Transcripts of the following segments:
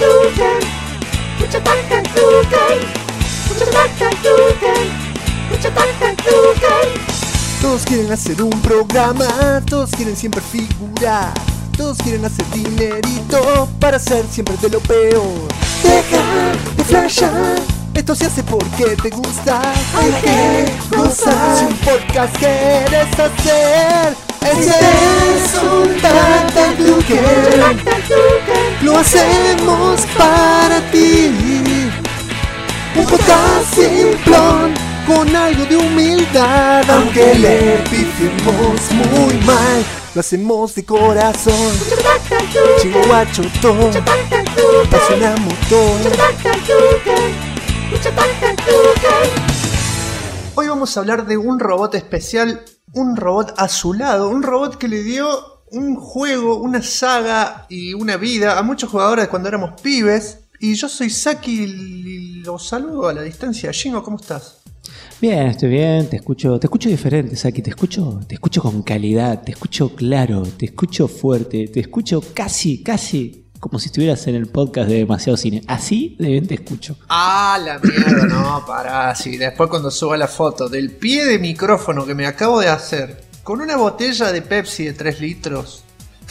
Todos quieren hacer un programa, todos quieren siempre figurar, todos quieren hacer dinerito para ser siempre de lo peor. Deja de flashar, esto se hace porque te gusta, hay que gozar. Si un podcast quieres hacer, ese es un Tactacluken. Lo hacemos para ti. Un podcast simplón con algo de humildad, aunque le pifiemos muy mal, lo hacemos de corazón. Chico guacho todo, pasiona motor. Hoy vamos a hablar de un robot especial, un robot azulado, un robot que le dio un juego, una saga y una vida a muchos jugadores cuando éramos pibes. Y yo soy Saki y los saludo a la distancia. Shingo, ¿cómo estás? Bien, estoy bien, te escucho diferente, Saki, te escucho con calidad, te escucho claro, te escucho fuerte, te escucho casi como si estuvieras en el podcast de Demasiado Cine. Así de bien te escucho. Ah, la mierda, no, pará, sí. Después cuando suba la foto del pie de micrófono que me acabo de hacer con una botella de Pepsi de 3 litros.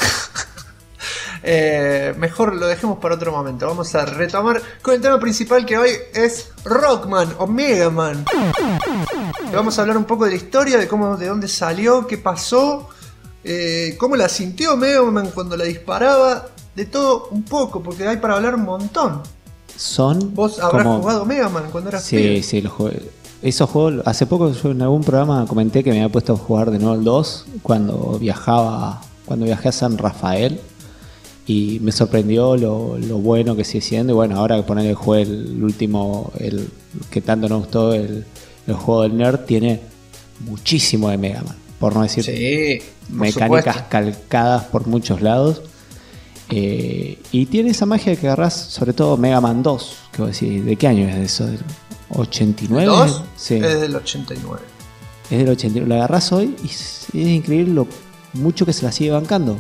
Mejor lo dejemos para otro momento. Vamos a retomar con el tema principal, que hoy es Rockman o Mega Man. Vamos a hablar un poco de la historia, de dónde salió, qué pasó, cómo la sintió Mega Man cuando la disparaba, de todo un poco, porque hay para hablar un montón. ¿Vos habrás jugado Mega Man cuando eras pibe? Sí, los jugué. Esos juegos, hace poco yo en algún programa comenté que me había puesto a jugar de nuevo el 2 cuando viajé a San Rafael. Y me sorprendió lo bueno que sigue siendo. Y bueno, ahora que ponerle jugué el último, el que tanto nos gustó, el juego del nerd, tiene muchísimo de Mega Man, por no decir mecánicas calcadas por muchos lados. Y tiene esa magia que agarrás, sobre todo Mega Man 2, que vos decís, ¿de qué año es eso? ¿Del 89? ¿2? Sí. Es del 89. Es del 89. Lo agarrás hoy y es increíble lo mucho que se la sigue bancando.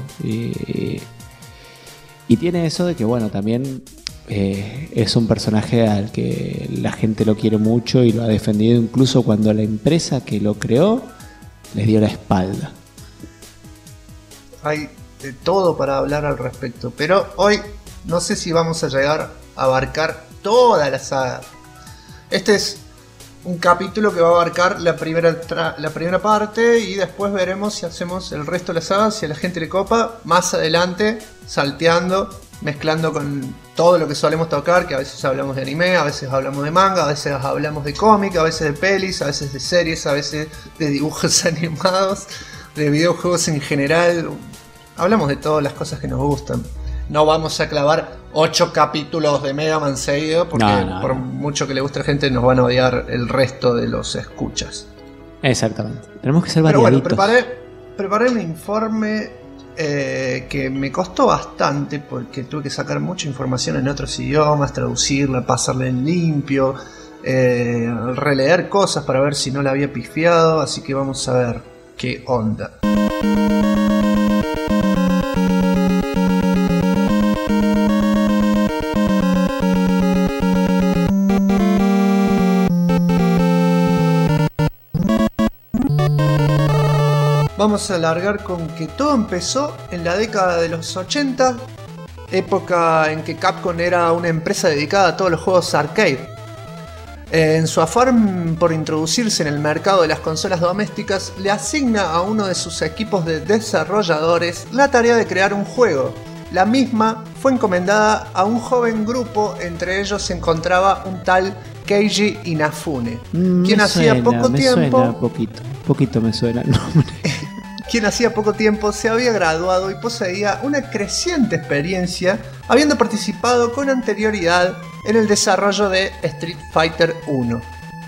Y tiene eso de que, bueno, también es un personaje al que la gente lo quiere mucho y lo ha defendido incluso cuando la empresa que lo creó les dio la espalda. Hay de todo para hablar al respecto, pero hoy no sé si vamos a llegar a abarcar toda la saga. Este es un capítulo que va a abarcar la primera parte y después veremos si hacemos el resto de la saga, si a la gente le copa, más adelante, salteando, mezclando con todo lo que solemos tocar, que a veces hablamos de anime, a veces hablamos de manga, a veces hablamos de cómic, a veces de pelis, a veces de series, a veces de dibujos animados, de videojuegos en general. Hablamos de todas las cosas que nos gustan. No vamos a clavar 8 capítulos de Mega Man seguido, porque por mucho que le guste a la gente nos van a odiar el resto de los escuchas. Exactamente. Tenemos que ser variaditos. Pero bueno, preparé un informe que me costó bastante, porque tuve que sacar mucha información en otros idiomas, traducirla, pasarla en limpio, releer cosas para ver si no la había pifiado, así que vamos a ver qué onda. Vamos a largar con que todo empezó en la década de los 80, época en que Capcom era una empresa dedicada a todos los juegos arcade. En su afán por introducirse en el mercado de las consolas domésticas, le asigna a uno de sus equipos de desarrolladores la tarea de crear un juego. La misma fue encomendada a un joven grupo, entre ellos se encontraba un tal Keiji Inafune, quien hacía poco tiempo se había graduado y poseía una creciente experiencia, habiendo participado con anterioridad en el desarrollo de Street Fighter 1.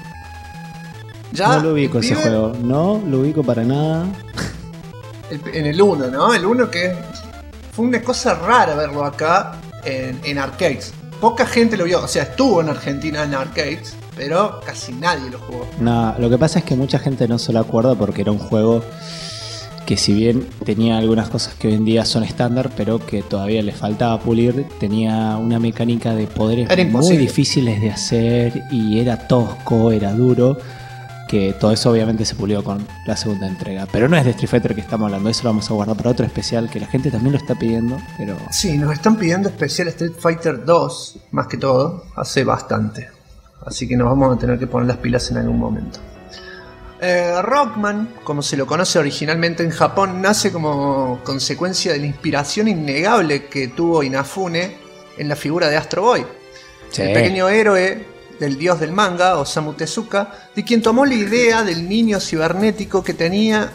No lo ubico ese juego, no lo ubico para nada. En el 1, ¿no? El 1 que fue una cosa rara verlo acá en arcades. Poca gente lo vio, o sea, estuvo en Argentina en arcades, pero casi nadie lo jugó. No, lo que pasa es que mucha gente no se lo acuerda porque era un juego que si bien tenía algunas cosas que hoy en día son estándar, pero que todavía le faltaba pulir, tenía una mecánica de poderes muy difíciles de hacer y era tosco, era duro, que todo eso obviamente se pulió con la segunda entrega. Pero no es de Street Fighter que estamos hablando, eso lo vamos a guardar para otro especial que la gente también lo está pidiendo. Pero sí, nos están pidiendo especial Street Fighter 2, más que todo, hace bastante. Así que nos vamos a tener que poner las pilas en algún momento. Rockman, como se lo conoce originalmente en Japón, nace como consecuencia de la inspiración innegable que tuvo Inafune en la figura de Astro Boy, sí, el pequeño héroe del dios del manga, Osamu Tezuka, de quien tomó la idea del niño cibernético que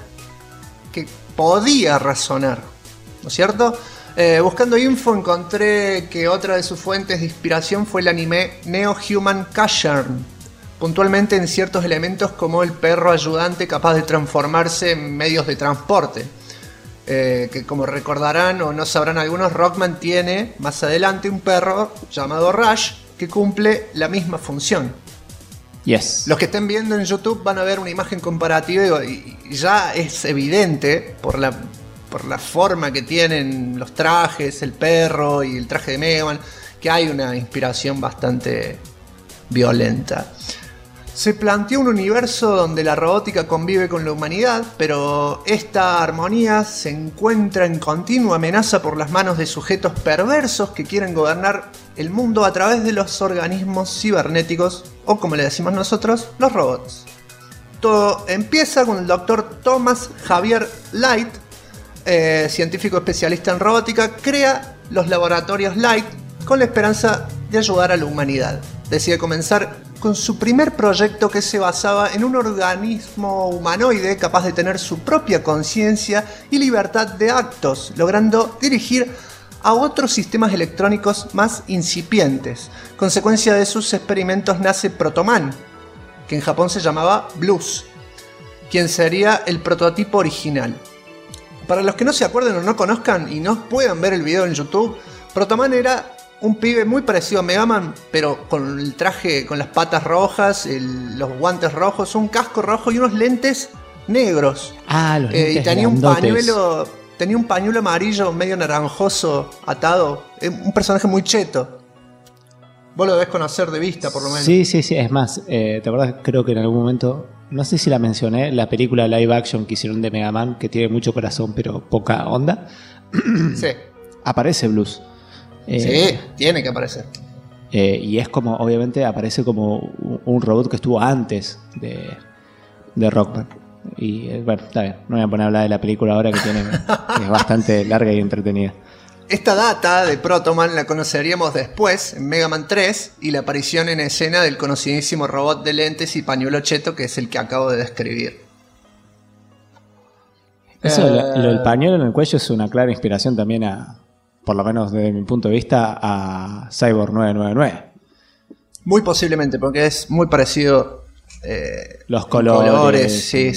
podía razonar, ¿no es cierto? Buscando info encontré que otra de sus fuentes de inspiración fue el anime Neo Human Cashern, puntualmente en ciertos elementos como el perro ayudante capaz de transformarse en medios de transporte. Que como recordarán o no sabrán algunos, Rockman tiene más adelante un perro llamado Rush que cumple la misma función. Yes. Los que estén viendo en YouTube van a ver una imagen comparativa y ya es evidente por la forma que tienen los trajes, el perro y el traje de Mega Man, que hay una inspiración bastante violenta. Se planteó un universo donde la robótica convive con la humanidad, pero esta armonía se encuentra en continua amenaza por las manos de sujetos perversos que quieren gobernar el mundo a través de los organismos cibernéticos, o como le decimos nosotros, los robots. Todo empieza con el Dr. Thomas Javier Light, científico especialista en robótica, crea los laboratorios Light con la esperanza de ayudar a la humanidad. Decide comenzar con su primer proyecto, que se basaba en un organismo humanoide capaz de tener su propia conciencia y libertad de actos, logrando dirigir a otros sistemas electrónicos más incipientes. Consecuencia de sus experimentos nace Protoman, que en Japón se llamaba Blues, quien sería el prototipo original. Para los que no se acuerden o no conozcan y no puedan ver el video en YouTube, Protoman era un pibe muy parecido a Mega Man, pero con el traje, con las patas rojas, los guantes rojos, un casco rojo y unos lentes negros. Ah, los lentes y tenía un pañuelo amarillo medio naranjoso atado. Un personaje muy cheto. Vos lo debés conocer de vista, por lo menos. Sí. Es más, ¿te acordás? Creo que en algún momento, no sé si la mencioné, la película live action que hicieron de Mega Man, que tiene mucho corazón pero poca onda. Sí. Aparece Blues. Sí, tiene que aparecer. Y es como, obviamente, aparece como un robot que estuvo antes de Rockman. Y bueno, está bien, no voy a poner a hablar de la película ahora que es bastante larga y entretenida. Esta data de Protoman la conoceríamos después, en Mega Man 3, y la aparición en escena del conocidísimo robot de lentes y pañuelo cheto, que es el que acabo de describir. Eso, lo del pañuelo en el cuello es una clara inspiración también por lo menos desde mi punto de vista, a Cyborg 999. Muy posiblemente, porque es muy parecido. Los colores. Sí.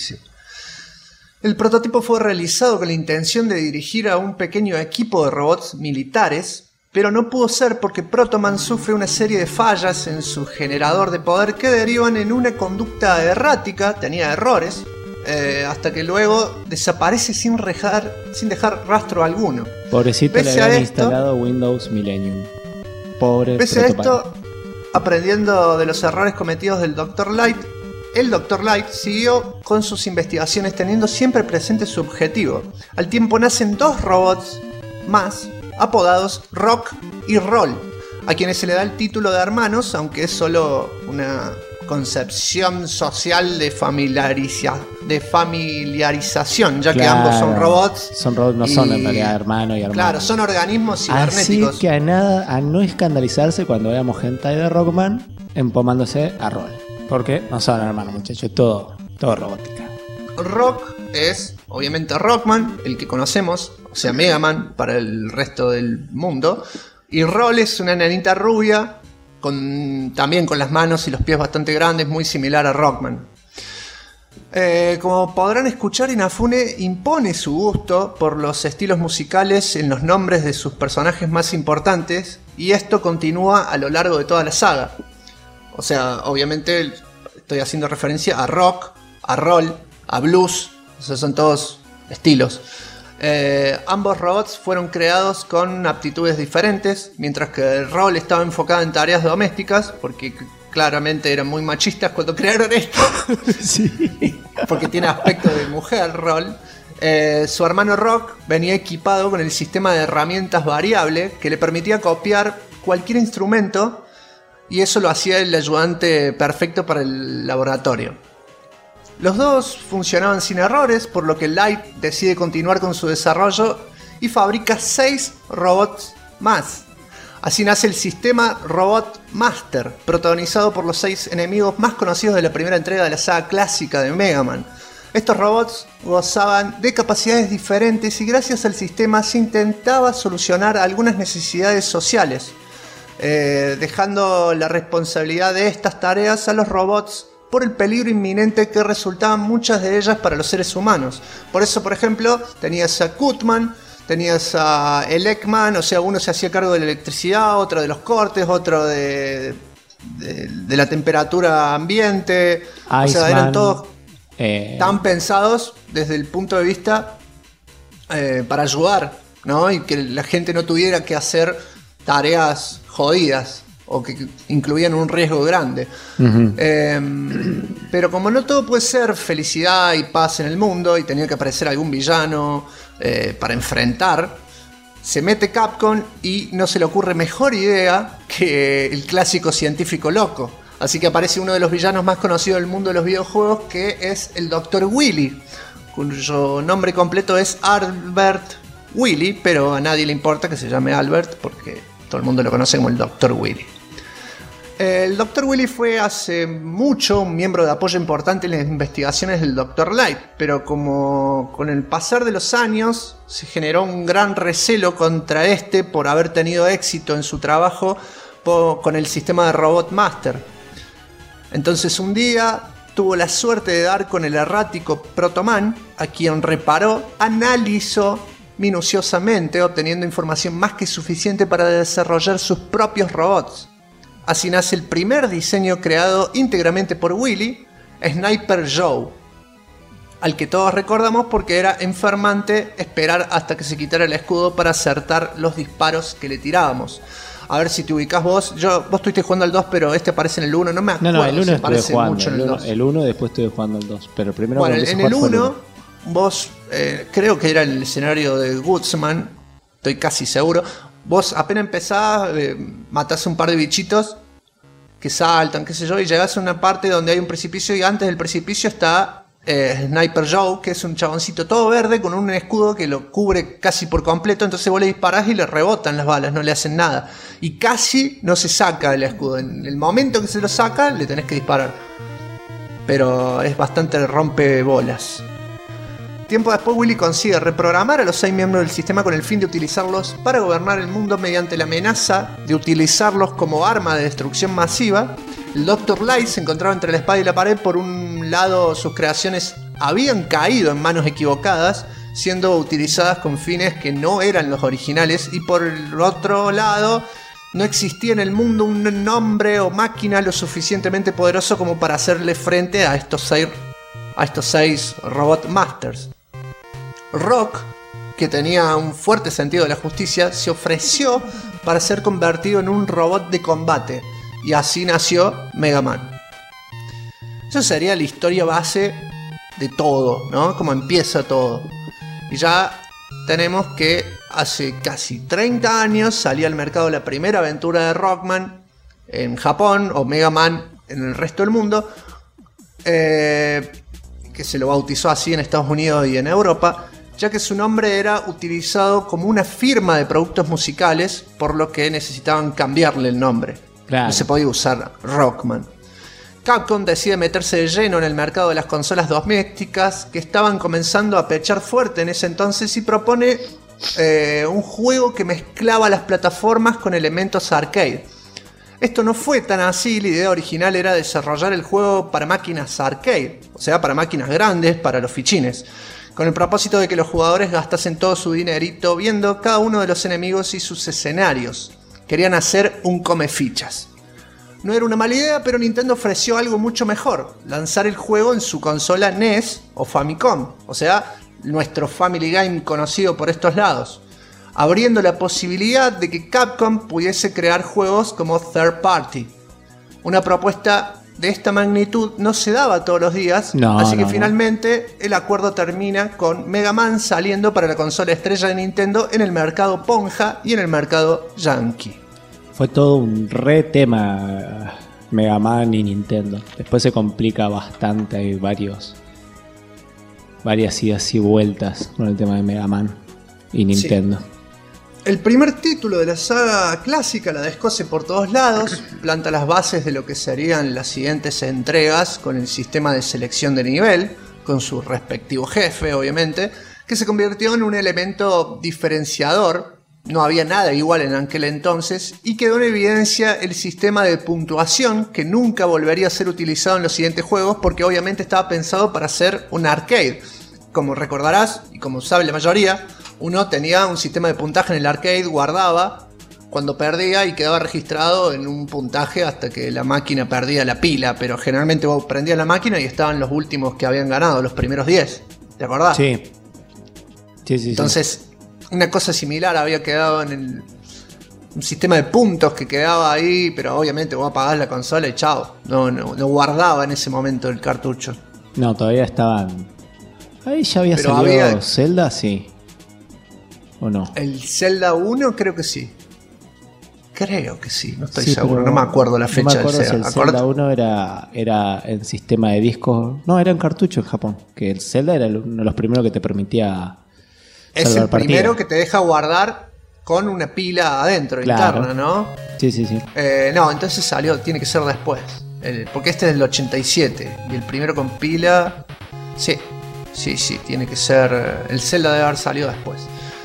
El prototipo fue realizado con la intención de dirigir a un pequeño equipo de robots militares, pero no pudo ser porque Protoman sufre una serie de fallas en su generador de poder que derivan en una conducta errática, tenía errores, hasta que luego desaparece sin dejar rastro alguno. Pobrecito, le habían instalado Windows Millennium. Pobre Pese a esto, aprendiendo de los errores cometidos del Dr. Light, el Dr. Light siguió con sus investigaciones teniendo siempre presente su objetivo. Al tiempo nacen dos robots más, apodados Rock y Roll, a quienes se le da el título de hermanos, aunque es solo una concepción social de familiarización, ya que ambos son robots. Son robots, no son en realidad hermano y hermano. Claro, son organismos cibernéticos. Así que a no escandalizarse cuando veamos hentai de Rockman empomándose a Roll. Porque no son hermanos, muchachos, todo robótica. Rock es, obviamente, Rockman, el que conocemos, o sea, Mega Man para el resto del mundo. Y Roll es una nenita rubia, también con las manos y los pies bastante grandes, muy similar a Rockman. Como podrán escuchar, Inafune impone su gusto por los estilos musicales en los nombres de sus personajes más importantes, y esto continúa a lo largo de toda la saga. O sea, obviamente estoy haciendo referencia a Rock, a Roll, a Blues. O sea, son todos estilos. Ambos robots fueron creados con aptitudes diferentes, mientras que el rol estaba enfocado en tareas domésticas, porque claramente eran muy machistas cuando crearon esto. Sí. Porque tiene aspecto de mujer, rol. Su hermano Rock venía equipado con el sistema de herramientas variable que le permitía copiar cualquier instrumento, y eso lo hacía el ayudante perfecto para el laboratorio. Los dos funcionaban sin errores, por lo que Light decide continuar con su desarrollo y fabrica 6 robots más. Así nace el sistema Robot Master, protagonizado por los 6 enemigos más conocidos de la primera entrega de la saga clásica de Mega Man. Estos robots gozaban de capacidades diferentes y gracias al sistema se intentaba solucionar algunas necesidades sociales, dejando la responsabilidad de estas tareas a los robots por el peligro inminente que resultaban muchas de ellas para los seres humanos. Por eso, por ejemplo, tenías a Cutman, tenías a el Eggman, o sea, uno se hacía cargo de la electricidad, otro de los cortes, otro de la temperatura ambiente. Iceman, o sea, eran todos tan pensados desde el punto de vista para ayudar, ¿no? Y que la gente no tuviera que hacer tareas jodidas o que incluían un riesgo grande. Uh-huh. Pero como no todo puede ser felicidad y paz en el mundo, y tenía que aparecer algún villano para enfrentar, se mete Capcom y no se le ocurre mejor idea que el clásico científico loco. Así que aparece uno de los villanos más conocidos del mundo de los videojuegos, que es el Dr. Wily, cuyo nombre completo es Albert Wily, pero a nadie le importa que se llame Albert porque todo el mundo lo conoce como el Dr. Wily. El Dr. Wily fue hace mucho un miembro de apoyo importante en las investigaciones del Dr. Light, pero como con el pasar de los años se generó un gran recelo contra este por haber tenido éxito en su trabajo con el sistema de Robot Master. Entonces un día tuvo la suerte de dar con el errático Protoman, a quien reparó, analizó minuciosamente, obteniendo información más que suficiente para desarrollar sus propios robots. Así nace el primer diseño creado íntegramente por Wily, Sniper Joe, al que todos recordamos porque era enfermante esperar hasta que se quitara el escudo para acertar los disparos que le tirábamos. A ver si te ubicás vos. Vos estuviste jugando al 2, pero este aparece en el 1, no me acuerdo. No, el 1 si estuve jugando. Mucho en el 2. El 1 después estuve jugando al 2, pero primero bueno, en el 1, vos, creo que era el escenario de Goodsman, estoy casi seguro. Vos apenas empezás, matás un par de bichitos que saltan, qué sé yo, y llegás a una parte donde hay un precipicio, y antes del precipicio está Sniper Joe, que es un chaboncito todo verde con un escudo que lo cubre casi por completo. Entonces vos le disparás y le rebotan las balas, no le hacen nada, y casi no se saca el escudo. En el momento que se lo saca le tenés que disparar, pero es bastante rompebolas. Tiempo después, Wily consigue reprogramar a los 6 miembros del sistema con el fin de utilizarlos para gobernar el mundo mediante la amenaza de utilizarlos como arma de destrucción masiva. El Dr. Light se encontraba entre la espada y la pared. Por un lado, sus creaciones habían caído en manos equivocadas, siendo utilizadas con fines que no eran los originales, y por el otro lado, no existía en el mundo un nombre o máquina lo suficientemente poderoso como para hacerle frente a estos 6 Robot Masters. Rock, que tenía un fuerte sentido de la justicia, se ofreció para ser convertido en un robot de combate, y así nació Mega Man. Eso sería la historia base de todo, ¿no? Como empieza todo. Y ya tenemos que hace casi 30 años salió al mercado la primera aventura de Rockman en Japón, o Mega Man en el resto del mundo, que se lo bautizó así en Estados Unidos y en Europa, ya que su nombre era utilizado como una firma de productos musicales, por lo que necesitaban cambiarle el nombre. Claro. No se podía usar Rockman. Capcom decide meterse de lleno en el mercado de las consolas domésticas, que estaban comenzando a pechar fuerte en ese entonces, y propone un juego que mezclaba las plataformas con elementos arcade. Esto no fue tan así. La idea original era desarrollar el juego para máquinas arcade, o sea, para máquinas grandes, para los fichines, con el propósito de que los jugadores gastasen todo su dinerito viendo cada uno de los enemigos y sus escenarios. Querían hacer un come fichas. No era una mala idea, pero Nintendo ofreció algo mucho mejor: lanzar el juego en su consola NES o Famicom, o sea, nuestro Family Game conocido por estos lados, abriendo la posibilidad de que Capcom pudiese crear juegos como third party. Una propuesta de esta magnitud no se daba todos los días, así que finalmente el acuerdo termina con Mega Man saliendo para la consola estrella de Nintendo en el mercado ponja y en el mercado yankee. Fue todo un re tema Mega Man y Nintendo. Después se complica bastante, hay varias idas y vueltas con el tema de Mega Man y Nintendo. Sí. El primer título de la saga clásica la descoce por todos lados, planta las bases de lo que serían las siguientes entregas con el sistema de selección de nivel, con su respectivo jefe obviamente, que se convirtió en un elemento diferenciador. No había nada igual en aquel entonces y quedó en evidencia el sistema de puntuación que nunca volvería a ser utilizado en los siguientes juegos porque obviamente estaba pensado para ser un arcade. Como recordarás y como sabe la mayoría, uno tenía un sistema de puntaje en el arcade, guardaba cuando perdía y quedaba registrado en un puntaje hasta que la máquina perdía la pila, pero generalmente vos prendías la máquina y estaban los últimos que habían ganado, los primeros 10, ¿te acordás? Sí. Entonces, una cosa similar había quedado en un sistema de puntos que quedaba ahí, pero obviamente vos apagás la consola y chao, no guardaba en ese momento el cartucho. No, todavía estaban... Ahí ya había salido Zelda, sí. ¿O no? El Zelda 1 creo que sí. Creo que sí, no estoy seguro, no me acuerdo la fecha. No me acuerdo si el Zelda 1 era en sistema de disco. No, era en cartucho en Japón. Que el Zelda era uno de los primeros que te permitía... Es el primero que te deja guardar con una pila adentro, claro, interna, ¿no? Sí. No, entonces tiene que ser después. Porque este es del 87. Y el primero con pila... Sí, tiene que ser... El Zelda debe haber salido después.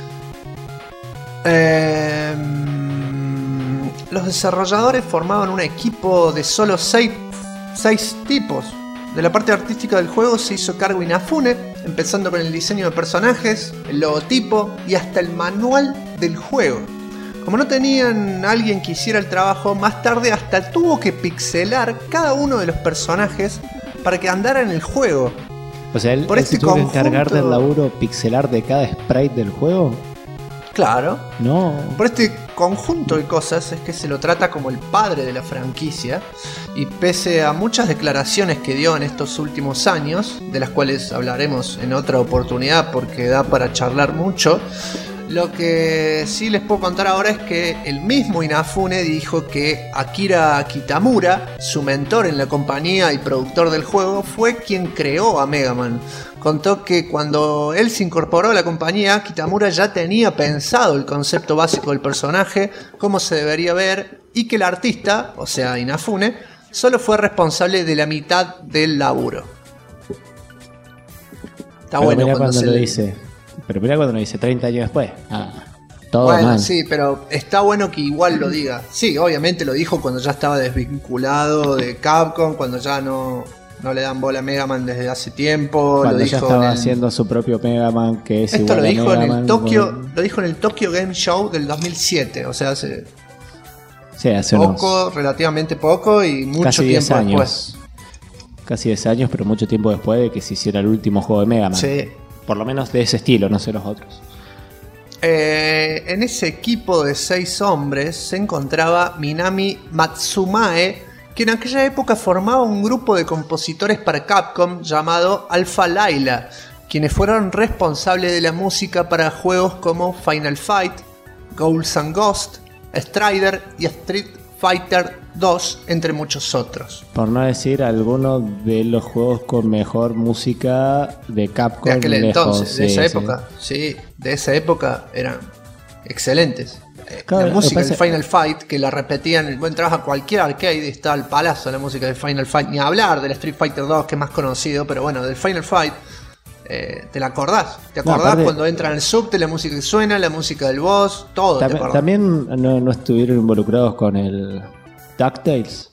Los desarrolladores formaban un equipo de solo 6 tipos. De la parte artística del juego se hizo cargo Inafune, empezando con el diseño de personajes, el logotipo y hasta el manual del juego. Como no tenían a alguien que hiciera el trabajo, más tarde hasta tuvo que pixelar cada uno de los personajes para que andara en el juego. O sea, él se tuvo que encargar del laburo pixelar de cada sprite del juego. Claro. No. Por este conjunto de cosas es que se lo trata como el padre de la franquicia. Y pese a muchas declaraciones que dio en estos últimos años, de las cuales hablaremos en otra oportunidad porque da para charlar mucho, lo que sí les puedo contar ahora es que el mismo Inafune dijo que Akira Kitamura, su mentor en la compañía y productor del juego, fue quien creó a Mega Man. Contó que cuando él se incorporó a la compañía, Kitamura ya tenía pensado el concepto básico del personaje, cómo se debería ver, y que el artista, o sea Inafune, solo fue responsable de la mitad del laburo. Está bueno cuando se lo dice. Pero mirá cuando lo dice 30 años después. Todo bueno, mal. Sí, pero está bueno que igual lo diga. Sí, obviamente lo dijo cuando ya estaba desvinculado de Capcom, cuando ya no le dan bola a Mega Man desde hace tiempo. Cuando lo ya estaba haciendo su propio Mega Man, que es esto igual a Mega Man. Lo dijo en el Tokyo Game Show del 2007, o sea, hace poco, relativamente poco y mucho tiempo después. Casi 10 años, pero mucho tiempo después de que se hiciera el último juego de Mega Man. Sí. Por lo menos de ese estilo, no sé los otros. En ese equipo de 6 hombres se encontraba Minami Matsumae, que en aquella época formaba un grupo de compositores para Capcom llamado Alpha Layla, quienes fueron responsables de la música para juegos como Final Fight, Ghouls and Ghosts, Strider y Street Fighter 2, entre muchos otros. Por no decir algunos de los juegos con mejor música de Capcom. De aquel entonces, de esa época. Sí, de esa época eran excelentes. Claro, la música del Final Fight, que la repetían, vos entrabas a cualquier arcade y estaba al palazo la música del Final Fight. Ni hablar del Street Fighter 2, que es más conocido, pero bueno, del Final Fight te la acordás. ¿Te acordás aparte, cuando entra en el subte, la música que suena, la música del boss, todo? También no estuvieron involucrados con el DuckTales.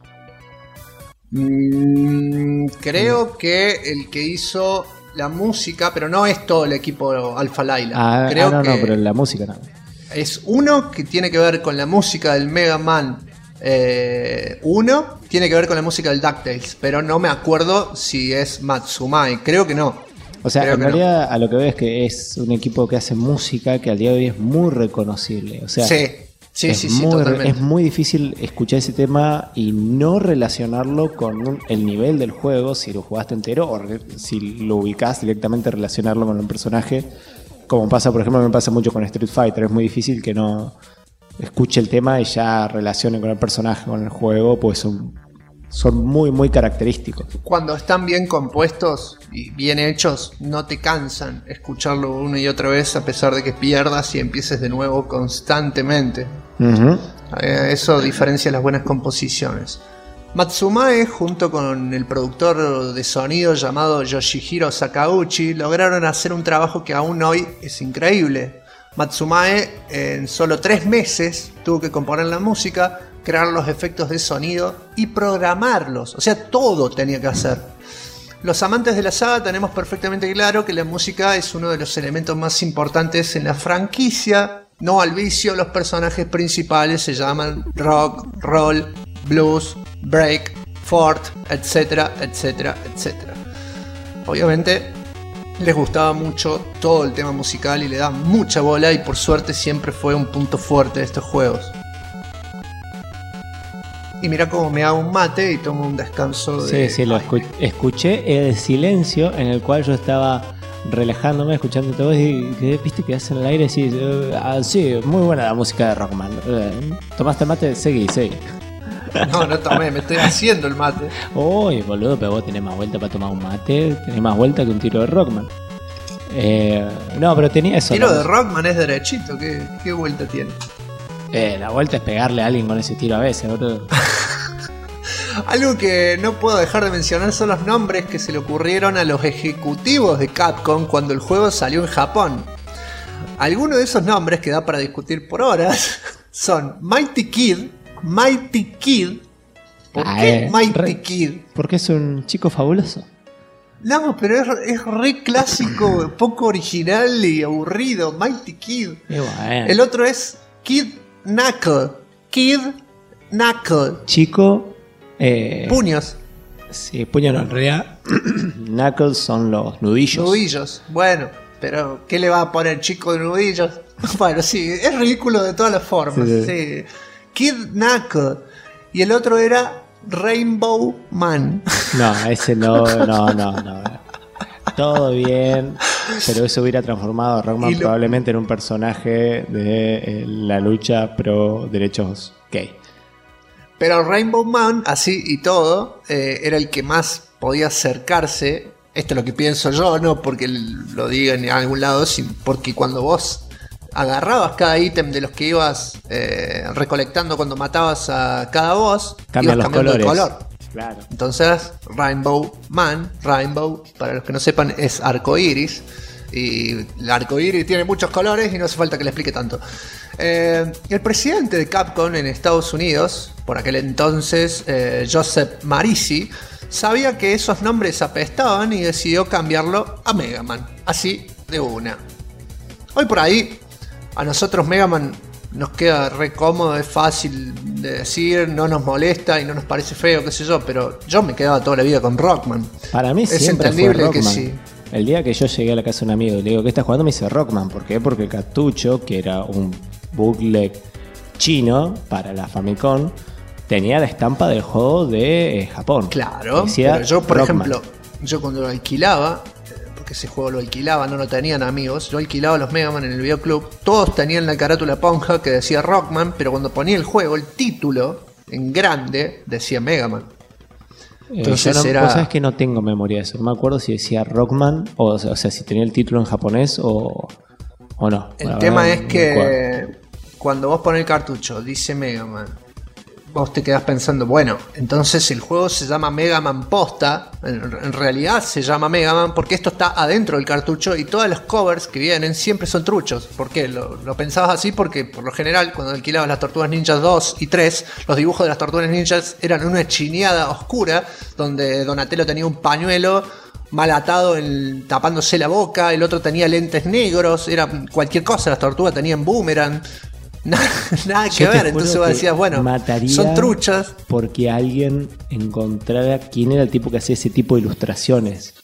Creo que el que hizo la música, pero no es todo el equipo Alpha Layla. No, pero la música no. Es uno que tiene que ver con la música del Mega Man 1, tiene que ver con la música del DuckTales, pero no me acuerdo si es Matsumae, creo que no. O sea, Creo en que no. realidad a lo que veo es que es un equipo que hace música que al día de hoy es muy reconocible. O sea, Sí, es totalmente. muy difícil escuchar ese tema y no relacionarlo con el nivel del juego, si lo jugaste entero o si lo ubicás directamente, relacionarlo con un personaje. Como pasa, por ejemplo, me pasa mucho con Street Fighter. Es muy difícil que no escuche el tema y ya relacione con el personaje, con el juego, pues son muy, muy característicos. Cuando están bien compuestos y bien hechos, no te cansan escucharlo una y otra vez a pesar de que pierdas y empieces de nuevo constantemente. Uh-huh. Eso diferencia las buenas composiciones. Matsumae, junto con el productor de sonido llamado Yoshihiro Sakauchi, lograron hacer un trabajo que aún hoy es increíble. Matsumae en solo 3 meses tuvo que componer la música, crear los efectos de sonido y programarlos. O sea, todo tenía que hacer. Los amantes de la saga tenemos perfectamente claro que la música es uno de los elementos más importantes en la franquicia. No al vicio, los personajes principales se llaman rock, roll, blues, break, fort, etcétera, etcétera, etcétera. Obviamente les gustaba mucho todo el tema musical y le daban mucha bola, y por suerte siempre fue un punto fuerte de estos juegos. Y mira cómo me hago un mate y tomo un descanso de... Sí, lo escuché el silencio en el cual yo estaba relajándome, escuchando todo y viste que hacen el aire y decís, sí, muy buena la música de Rockman. ¿Tomaste el mate? Seguí. No tomé, me estoy haciendo el mate. Uy, boludo, pero vos tenés más vuelta para tomar un mate, tenés más vuelta que un tiro de Rockman. No, pero tenía eso. El tiro de Rockman es derechito, ¿qué vuelta tiene? La vuelta es pegarle a alguien con ese tiro a veces, boludo. Algo que no puedo dejar de mencionar son los nombres que se le ocurrieron a los ejecutivos de Capcom cuando el juego salió en Japón. Algunos de esos nombres, que da para discutir por horas, son Mighty Kid. ¿Por qué Mighty Kid? Porque es un chico fabuloso. No, pero es re clásico, poco original y aburrido. Mighty Kid. Bueno. El otro es Kid Knuckle. Chico. Puños. Sí, puño no, en realidad. Knuckles son los nudillos. Nudillos. Bueno, pero ¿qué le va a poner chico de nudillos? Bueno, sí, es ridículo de todas las formas. Sí. Kid Knuckle. Y el otro era Rainbow Man. No, ese no. Todo bien, pero eso hubiera transformado a Rockman probablemente en un personaje de la lucha pro derechos gay. Pero Rainbow Man, así y todo, era el que más podía acercarse. Esto es lo que pienso yo, no porque lo diga en algún lado, sino porque cuando vos agarrabas cada ítem de los que ibas recolectando cuando matabas a cada boss, cambian ibas los cambiando colores. el color. Claro. Entonces, Rainbow Man, Rainbow, para los que no sepan, es arcoiris. Y el arcoiris tiene muchos colores y no hace falta que le explique tanto. El presidente de Capcom en Estados Unidos, por aquel entonces, Joseph Marisi, sabía que esos nombres apestaban y decidió cambiarlo a Mega Man. Así de una. Hoy por ahí, a nosotros Mega Man nos queda re cómodo, es fácil de decir, no nos molesta y no nos parece feo, qué sé yo, pero yo me quedaba toda la vida con Rockman. Para mí es siempre entendible fue que Rockman. sí. El día que yo llegué a la casa de un amigo y le digo, ¿qué estás jugando? Me dice Rockman. ¿Por qué? Porque el cartucho, que era un bootleg chino para la Famicom, tenía la estampa del juego de Japón. Claro, decía pero yo, por Rockman. ejemplo, yo cuando lo alquilaba, porque ese juego lo alquilaba, no lo tenían amigos, yo alquilaba los Mega Man en el videoclub, todos tenían la carátula ponja que decía Rockman, pero cuando ponía el juego, el título en grande decía Mega Man. Entonces yo no, era... Vos sabés que no tengo memoria de eso. No me acuerdo si decía Rockman o sea, si tenía el título en japonés o no. El tema es que cuando vos pones el cartucho, dice Mega Man, vos te quedás pensando, bueno, entonces el juego se llama Mega Man posta, en realidad se llama Mega Man porque esto está adentro del cartucho y todas las covers que vienen siempre son truchos. ¿Por qué? Lo pensabas así porque por lo general cuando alquilabas las Tortugas Ninjas 2 y 3, los dibujos de las Tortugas Ninjas eran una chineada oscura donde Donatello tenía un pañuelo mal atado tapándose la boca, el otro tenía lentes negros, era cualquier cosa, las tortugas tenían boomerang. Nada que ver, entonces vos decías, bueno, son truchas. Porque alguien encontrara quién era el tipo que hacía ese tipo de ilustraciones.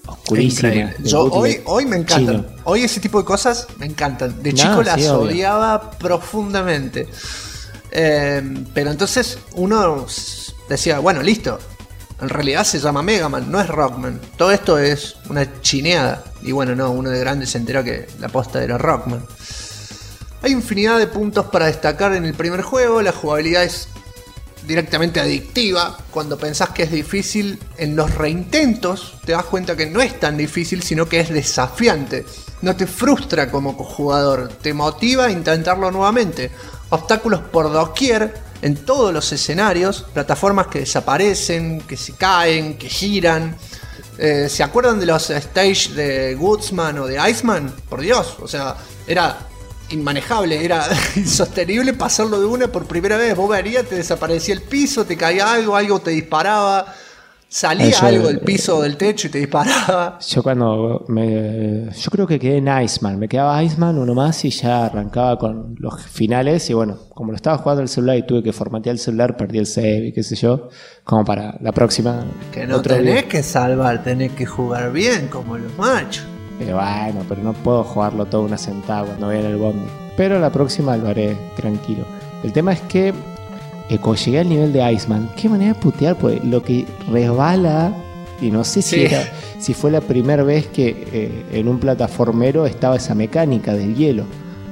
oscurísima. Hoy me encantan. Hoy ese tipo de cosas me encantan. De chico las odiaba profundamente. Pero entonces uno decía, bueno, listo. En realidad se llama Mega Man, no es Rockman. Todo esto es una chineada. Y bueno, no, uno de grandes se enteró que la posta era Rockman. Hay infinidad de puntos para destacar en el primer juego. La jugabilidad es directamente adictiva. Cuando pensás que es difícil, en los reintentos te das cuenta que no es tan difícil, sino que es desafiante. No te frustra como jugador, te motiva a intentarlo nuevamente. Obstáculos por doquier en todos los escenarios, plataformas que desaparecen, que se caen, que giran. ¿Se acuerdan de los stage de Woodsman o de Iceman? Por Dios, o sea, era inmanejable, era insostenible pasarlo de una por primera vez. Vos verías, te desaparecía el piso, te caía algo te disparaba, salía algo del piso o del techo y te disparaba. Yo creo que quedé en Iceman, me quedaba Iceman uno más y ya arrancaba con los finales. Y bueno, como lo estaba jugando en el celular y tuve que formatear el celular, perdí el save y qué sé yo, como para la próxima. Que no tenés que salvar, tenés que jugar bien como los machos. Pero bueno, pero no puedo jugarlo todo una sentada cuando vaya en el bondi. Pero la próxima lo haré tranquilo. El tema es que cuando llegué al nivel de Iceman, qué manera de putear, pues lo que resbala, y no sé si fue la primera vez que en un plataformero estaba esa mecánica del hielo.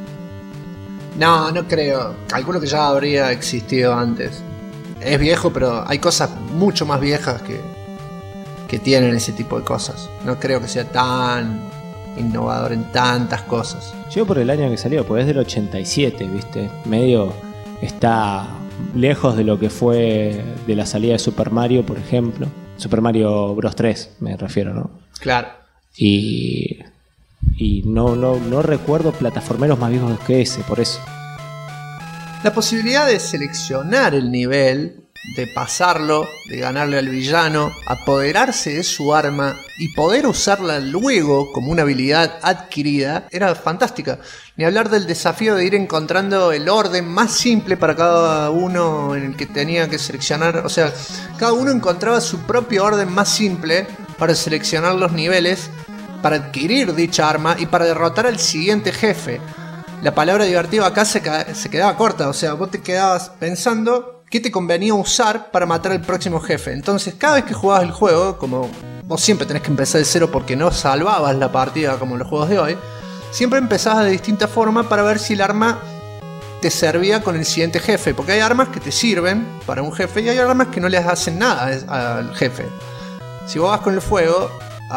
No creo. Calculo que ya habría existido antes. Es viejo, pero hay cosas mucho más viejas que tienen ese tipo de cosas. No creo que sea tan innovador en tantas cosas. Yo por el año que salió, pues es del 87, ¿viste? Medio está lejos de lo que fue de la salida de Super Mario, por ejemplo. Super Mario Bros. 3, me refiero, ¿no? Claro. Y no recuerdo plataformeros más viejos que ese, por eso. La posibilidad de seleccionar el nivel, de pasarlo, de ganarle al villano, apoderarse de su arma y poder usarla luego como una habilidad adquirida era fantástica. Ni hablar del desafío de ir encontrando el orden más simple para cada uno en el que tenía que seleccionar. O sea, cada uno encontraba su propio orden más simple para seleccionar los niveles, para adquirir dicha arma y para derrotar al siguiente jefe. La palabra divertido acá se quedaba corta, o sea, vos te quedabas pensando qué te convenía usar para matar al próximo jefe. Entonces, cada vez que jugabas el juego, como vos siempre tenés que empezar de cero porque no salvabas la partida como en los juegos de hoy, siempre empezabas de distinta forma para ver si el arma te servía con el siguiente jefe. Porque hay armas que te sirven para un jefe y hay armas que no les hacen nada al jefe. Si vos vas con el fuego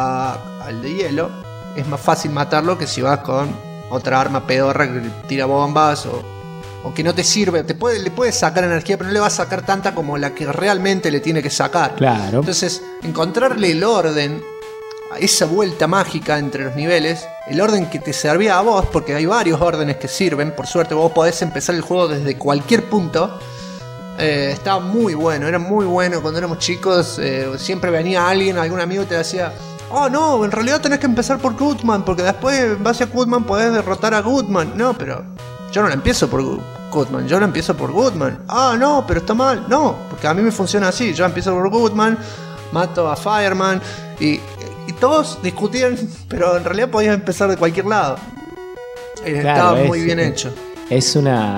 al de hielo, es más fácil matarlo que si vas con otra arma pedorra que tira bombas o que no te sirve. Le puedes sacar energía, pero no le vas a sacar tanta como la que realmente le tiene que sacar. Claro. Entonces, encontrarle el orden, esa vuelta mágica entre los niveles, el orden que te servía a vos, porque hay varios órdenes que sirven. Por suerte vos podés empezar el juego desde cualquier punto. Estaba muy bueno, era muy bueno cuando éramos chicos. Siempre venía algún amigo y te decía: oh no, en realidad tenés que empezar por Goodman, porque después en base a Goodman podés derrotar a Goodman. No, pero yo no la empiezo por Goodman, yo la empiezo por Goodman. Ah, no, pero está mal. No, porque a mí me funciona así. Yo empiezo por Goodman, mato a Fireman y todos discutían, pero en realidad podías empezar de cualquier lado. Claro, estaba muy bien hecho. Es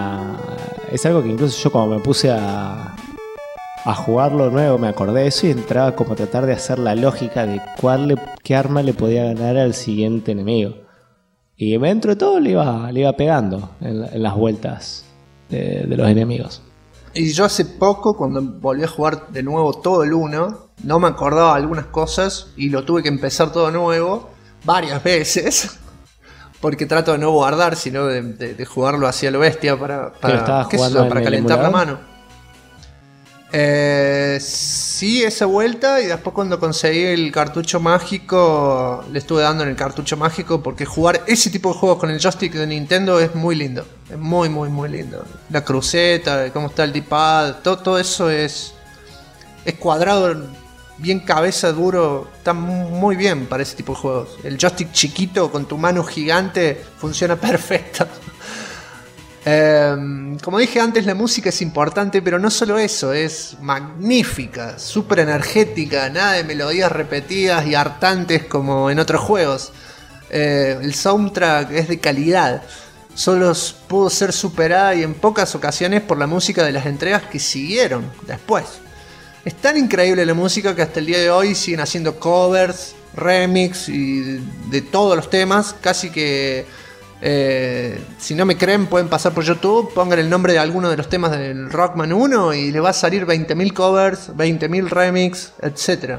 algo que incluso yo cuando me puse a jugarlo nuevo me acordé de eso y entraba como a tratar de hacer la lógica de qué arma le podía ganar al siguiente enemigo. Y dentro de todo le iba pegando en las vueltas de los enemigos. Y yo hace poco, cuando volví a jugar de nuevo todo el 1, no me acordaba algunas cosas y lo tuve que empezar todo de nuevo varias veces. Porque trato de no guardar, sino de jugarlo así a lo bestia para calentar la mano. Sí, esa vuelta, y después cuando conseguí el cartucho mágico le estuve dando en el cartucho mágico, porque jugar ese tipo de juegos con el joystick de Nintendo es muy lindo, es muy muy muy lindo. La cruceta, cómo está el D-pad, todo eso es cuadrado, bien cabeza, duro, está muy bien para ese tipo de juegos. El joystick chiquito con tu mano gigante funciona perfecto. Como dije antes, la música es importante, pero no solo eso, es magnífica, súper energética, nada de melodías repetidas y hartantes como en otros juegos. El soundtrack es de calidad, solo pudo ser superada y en pocas ocasiones por la música de las entregas que siguieron después. Es tan increíble la música que hasta el día de hoy siguen haciendo covers, remix y de todos los temas, casi que... si no me creen pueden pasar por YouTube, pongan el nombre de alguno de los temas del Rockman 1 y le va a salir 20.000 covers, 20.000 remix, etc.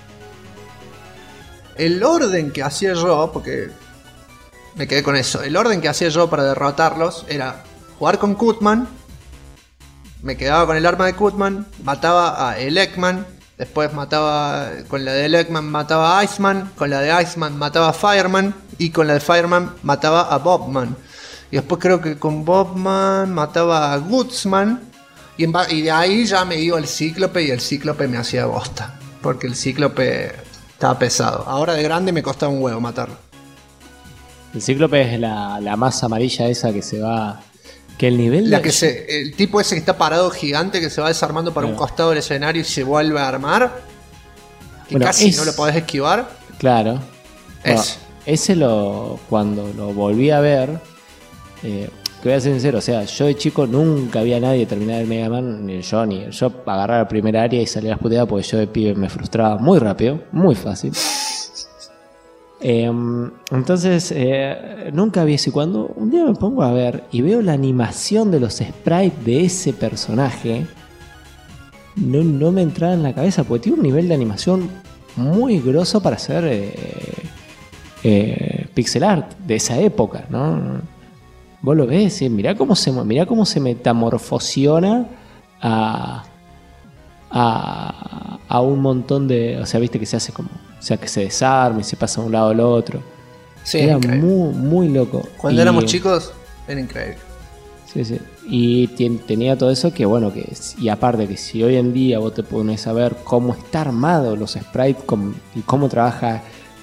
El orden que hacía yo, porque me quedé con eso, el orden que hacía yo para derrotarlos era jugar con Cutman, me quedaba con el arma de Cutman, mataba a el Eggman, después mataba, con la de Eggman mataba a Iceman, con la de Iceman mataba a Fireman y con la de Fireman mataba a Bobman. Y después creo que con Bobman mataba a Goodsman y de ahí ya me iba el Cíclope y el Cíclope me hacía bosta, porque el Cíclope estaba pesado. Ahora de grande me costaba un huevo matarlo. El Cíclope es la masa amarilla esa que se va... Que el nivel el tipo ese que está parado gigante que se va desarmando para un costado del escenario y se vuelve a armar, que casi no lo podés esquivar. Claro. Ese cuando lo volví a ver, que voy a ser sincero, o sea, yo de chico nunca vi a nadie terminar el Mega Man, ni yo agarrar la primera área y salir a las puteadas, porque yo de pibe me frustraba muy rápido, muy fácil. Entonces nunca vi eso, y cuando un día me pongo a ver y veo la animación de los sprites de ese personaje, no me entraba en la cabeza, porque tiene un nivel de animación muy grosso para hacer pixel art de esa época, ¿no? Vos lo ves, mirá cómo se metamorfosiona a un montón de... O sea, viste que se hace como... O sea, que se desarma y se pasa de un lado al otro. Sí, era muy, muy loco. Cuando éramos chicos, era increíble. Sí, sí. Y tenía todo eso que, bueno, y aparte que si hoy en día vos te pones a ver cómo está armado los sprites y cómo trabaja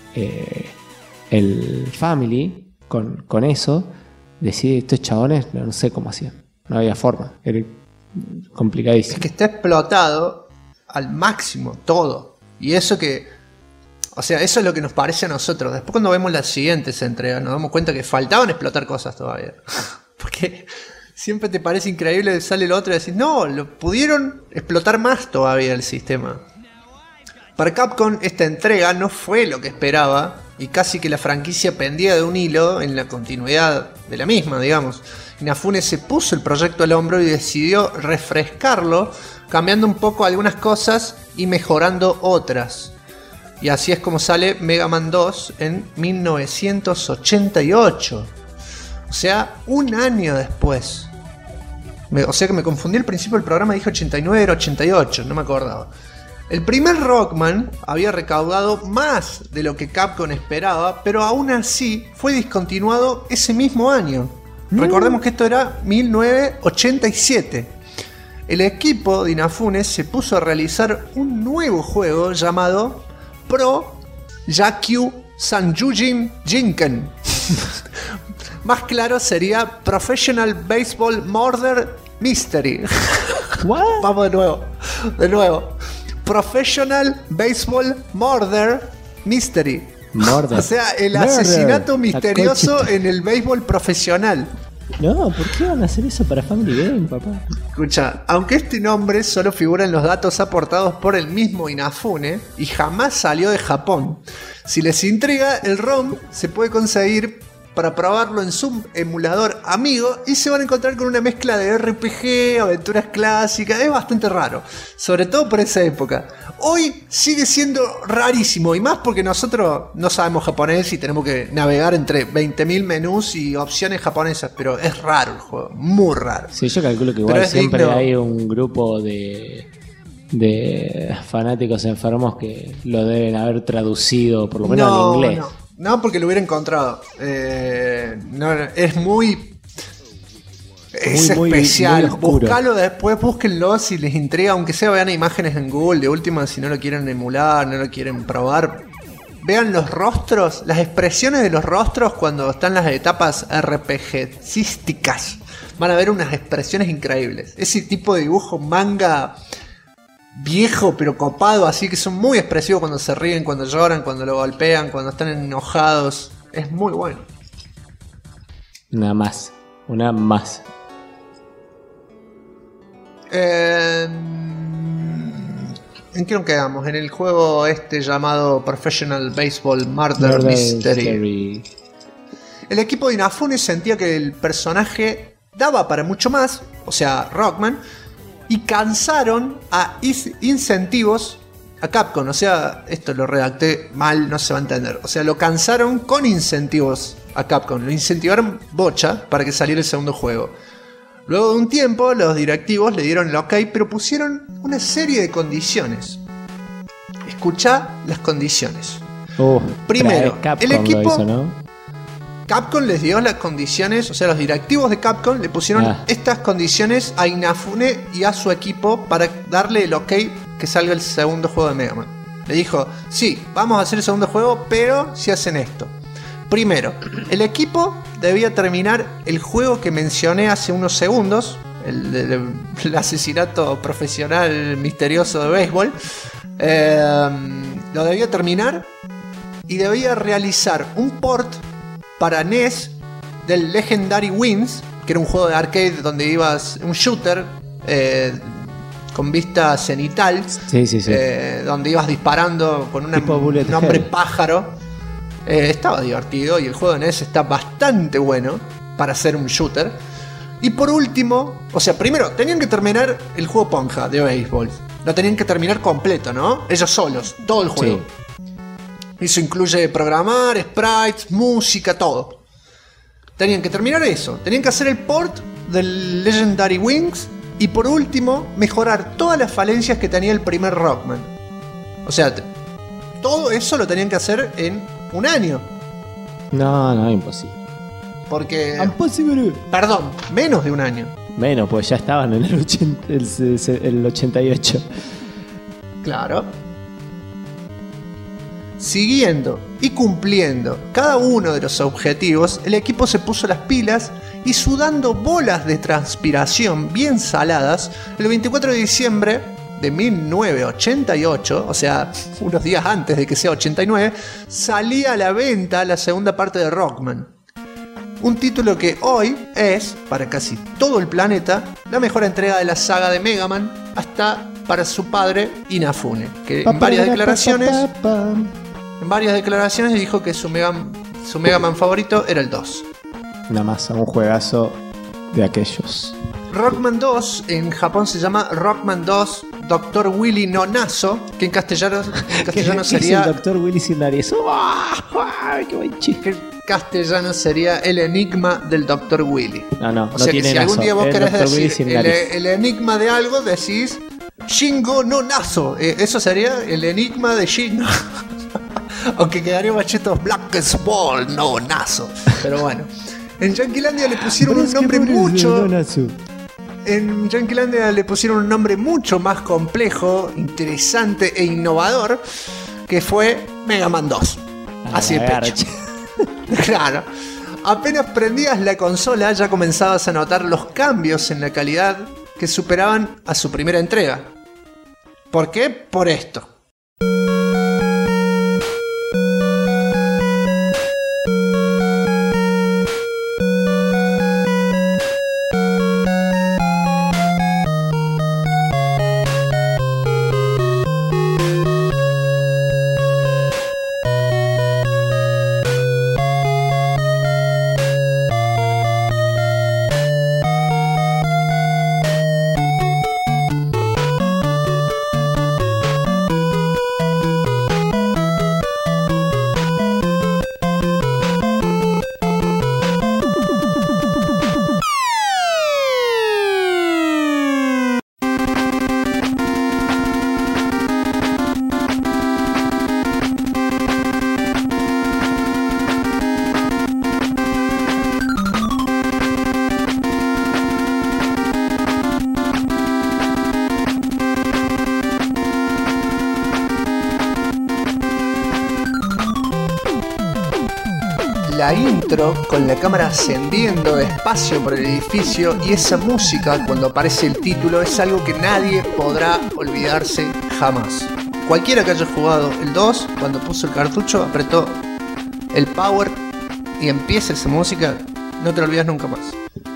el Family con eso, decir, estos chabones no sé cómo hacían. No había forma. Era complicadísimo. Es que está explotado al máximo todo. Y eso que... O sea, eso es lo que nos parece a nosotros. Después cuando vemos las siguientes entregas nos damos cuenta que faltaban explotar cosas todavía. Porque siempre te parece increíble, sale el otro y decís, no, lo pudieron explotar más todavía el sistema. Para Capcom esta entrega no fue lo que esperaba y casi que la franquicia pendía de un hilo en la continuidad de la misma, digamos. Inafune se puso el proyecto al hombro y decidió refrescarlo, cambiando un poco algunas cosas y mejorando otras. Y así es como sale Mega Man 2 en 1988. O sea, un año después. O sea que me confundí al principio del programa, dije 89, era 88, no me acordaba. El primer Rockman había recaudado más de lo que Capcom esperaba, pero aún así fue discontinuado ese mismo año. Recordemos que esto era 1987. El equipo de Inafune se puso a realizar un nuevo juego llamado Pro Yakyu Sanjujin Jinken. Más claro sería Professional Baseball Murder Mystery. What? Vamos de nuevo. Professional Baseball Murder Mystery. Murder. O sea, el asesinato misterioso en el béisbol profesional. No, ¿por qué van a hacer eso para Family Game, papá? Escucha, aunque este nombre solo figura en los datos aportados por el mismo Inafune y jamás salió de Japón, si les intriga, el ROM se puede conseguir para probarlo en su emulador amigo y se van a encontrar con una mezcla de RPG, aventuras clásicas, es bastante raro, sobre todo por esa época. Hoy sigue siendo rarísimo y más porque nosotros no sabemos japonés y tenemos que navegar entre 20.000 menús y opciones japonesas, pero es raro el juego, muy raro. Sí, yo calculo que igual siempre hay un grupo de fanáticos enfermos que lo deben haber traducido por lo menos en inglés. No, porque lo hubiera encontrado. Es muy especial. Buscalo después, búsquenlo si les intriga, aunque sea vean imágenes en Google. De última, si no lo quieren emular, no lo quieren probar, vean los rostros, las expresiones de los rostros cuando están las etapas RPGísticas. Van a ver unas expresiones increíbles. Ese tipo de dibujo manga viejo pero copado, así que son muy expresivos cuando se ríen, cuando lloran, cuando lo golpean, cuando están enojados. Es muy bueno. Una más. ¿En qué nos quedamos? En el juego llamado Professional Baseball Murder Mystery. El equipo de Inafune sentía que el personaje daba para mucho más, o sea, Rockman, y cansaron a incentivos a Capcom. O sea, esto lo redacté mal, no se va a entender. O sea, lo cansaron con incentivos a Capcom. Lo incentivaron bocha para que saliera el segundo juego. Luego de un tiempo, los directivos le dieron el ok, pero pusieron una serie de condiciones. Escuchá las condiciones. Primero, Capcom el equipo... lo hizo, ¿no? Capcom les dio las condiciones, o sea, los directivos de Capcom le pusieron estas condiciones a Inafune y a su equipo para darle el ok que salga el segundo juego de Mega Man. Le dijo, sí, vamos a hacer el segundo juego, pero si hacen esto. Primero, el equipo debía terminar el juego que mencioné hace unos segundos, el asesinato profesional misterioso de béisbol. Lo debía terminar y debía realizar un port para NES del Legendary Wings, que era un juego de arcade donde ibas, un shooter con vista cenital, donde ibas disparando con un hombre pájaro. Estaba divertido y el juego de NES está bastante bueno para ser un shooter. Y por último, o sea, primero tenían que terminar el juego Ponja de béisbol. Lo tenían que terminar completo, ¿no? Ellos solos, todo el juego. Eso incluye programar, sprites, música, todo. Tenían que terminar eso. Tenían que hacer el port del Legendary Wings. Y por último, mejorar todas las falencias que tenía el primer Rockman. O sea, todo eso lo tenían que hacer en un año. No, imposible. Porque... Imposible. Perdón, menos de un año. Menos, pues ya estaban en el 88. Claro. Siguiendo y cumpliendo cada uno de los objetivos, el equipo se puso las pilas y, sudando bolas de transpiración bien saladas, el 24 de diciembre de 1988, o sea, unos días antes de que sea 89, salía a la venta la segunda parte de Rockman. Un título que hoy es, para casi todo el planeta, la mejor entrega de la saga de Mega Man, hasta para su padre Inafune, que en varias declaraciones dijo que su Mega Man favorito era el 2. Nada más, un juegazo de aquellos. Rockman 2 en Japón se llama Rockman 2 Dr. Willy no Naso, que en castellano sería... ¿Qué es el Dr. Willy sin nariz? ¡Qué buen chiste! Que en castellano sería el enigma del Dr. Willy. No o sea tiene que si naso. algún día vos querés decir el enigma de algo, decís Shingo no Naso. Eso sería el enigma de Shingo. Aunque quedaría machetos Black Ball no Naso. Pero bueno. En Yanquilandia le pusieron un nombre mucho... En Yanquilandia le pusieron un nombre mucho más complejo, interesante e innovador, que fue Mega Man 2. Así de pecho. Claro. Apenas prendías la consola ya comenzabas a notar los cambios en la calidad que superaban a su primera entrega. ¿Por qué? Por esto. la intro con la cámara ascendiendo despacio por el edificio y esa música cuando aparece el título es algo que nadie podrá olvidarse jamás. Cualquiera que haya jugado el 2, cuando puso el cartucho, apretó el power y empieza esa música, no te lo olvidas nunca más.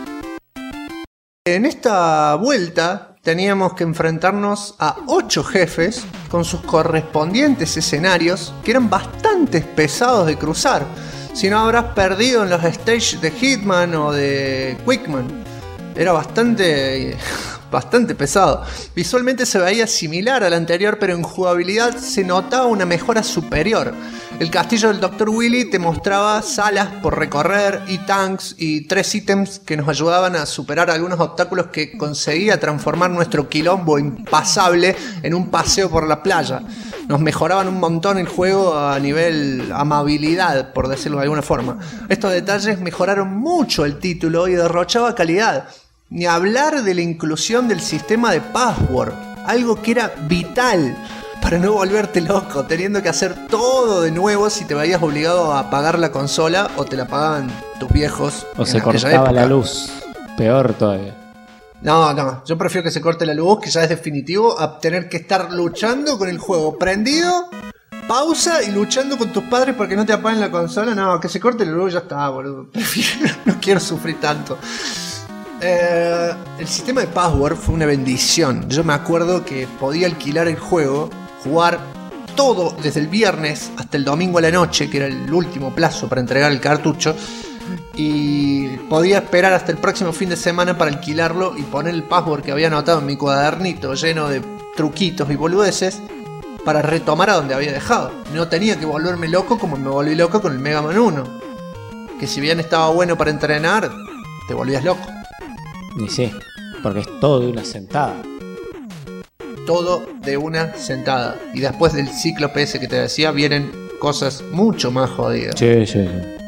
En esta vuelta teníamos que enfrentarnos a 8 jefes con sus correspondientes escenarios que eran bastante pesados de cruzar. Si no, habrás perdido en los stages de Hitman o de Quickman. Era bastante pesado. Visualmente se veía similar al anterior, pero en jugabilidad se notaba una mejora superior. El castillo del Dr. Willy te mostraba salas por recorrer y tanks y 3 ítems que nos ayudaban a superar algunos obstáculos que conseguía transformar nuestro quilombo impasable en un paseo por la playa. Nos mejoraban un montón el juego a nivel amabilidad, por decirlo de alguna forma. Estos detalles mejoraron mucho el título y derrochaba calidad. Ni hablar de la inclusión del sistema de password, algo que era vital para no volverte loco, teniendo que hacer todo de nuevo si te veías obligado a apagar la consola o te la pagaban tus viejos. O se cortaba la luz, peor todavía. No, yo prefiero que se corte la luz, que ya es definitivo, a tener que estar luchando con el juego prendido, pausa y luchando con tus padres para que no te apaguen la consola. No, que se corte la luz, ya está, boludo. Prefiero, no quiero sufrir tanto. El sistema de password fue una bendición. Yo me acuerdo que podía alquilar el juego, jugar todo desde el viernes hasta el domingo a la noche, que era el último plazo para entregar el cartucho, y podía esperar hasta el próximo fin de semana para alquilarlo y poner el password que había anotado en mi cuadernito lleno de truquitos y boludeces para retomar a donde había dejado. No tenía que volverme loco como me volví loco con el Mega Man 1, que si bien estaba bueno para entrenar, te volvías loco. Ni sé, porque es todo de una sentada. Todo de una sentada. Y después del ciclo PS que te decía, vienen cosas mucho más jodidas. Sí.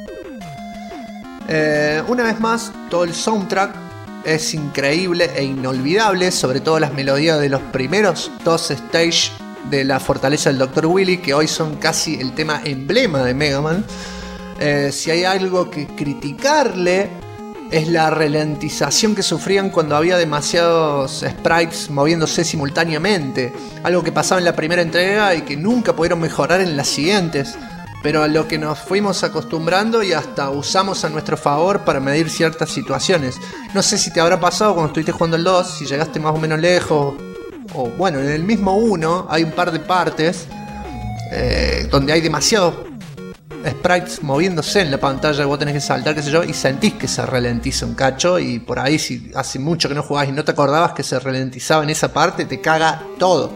Una vez más, todo el soundtrack es increíble e inolvidable, sobre todo las melodías de los primeros 2 stages de la fortaleza del Dr. Willy, que hoy son casi el tema emblema de Mega Man. Si hay algo que criticarle, es la ralentización que sufrían cuando había demasiados sprites moviéndose simultáneamente. Algo que pasaba en la primera entrega y que nunca pudieron mejorar en las siguientes. Pero a lo que nos fuimos acostumbrando y hasta usamos a nuestro favor para medir ciertas situaciones. No sé si te habrá pasado cuando estuviste jugando el 2, si llegaste más o menos lejos. O bueno, en el mismo 1 hay un par de partes donde hay demasiados sprites moviéndose en la pantalla, vos tenés que saltar, qué sé yo, y sentís que se ralentiza un cacho, y por ahí si hace mucho que no jugás y no te acordabas que se ralentizaba en esa parte, te caga todo.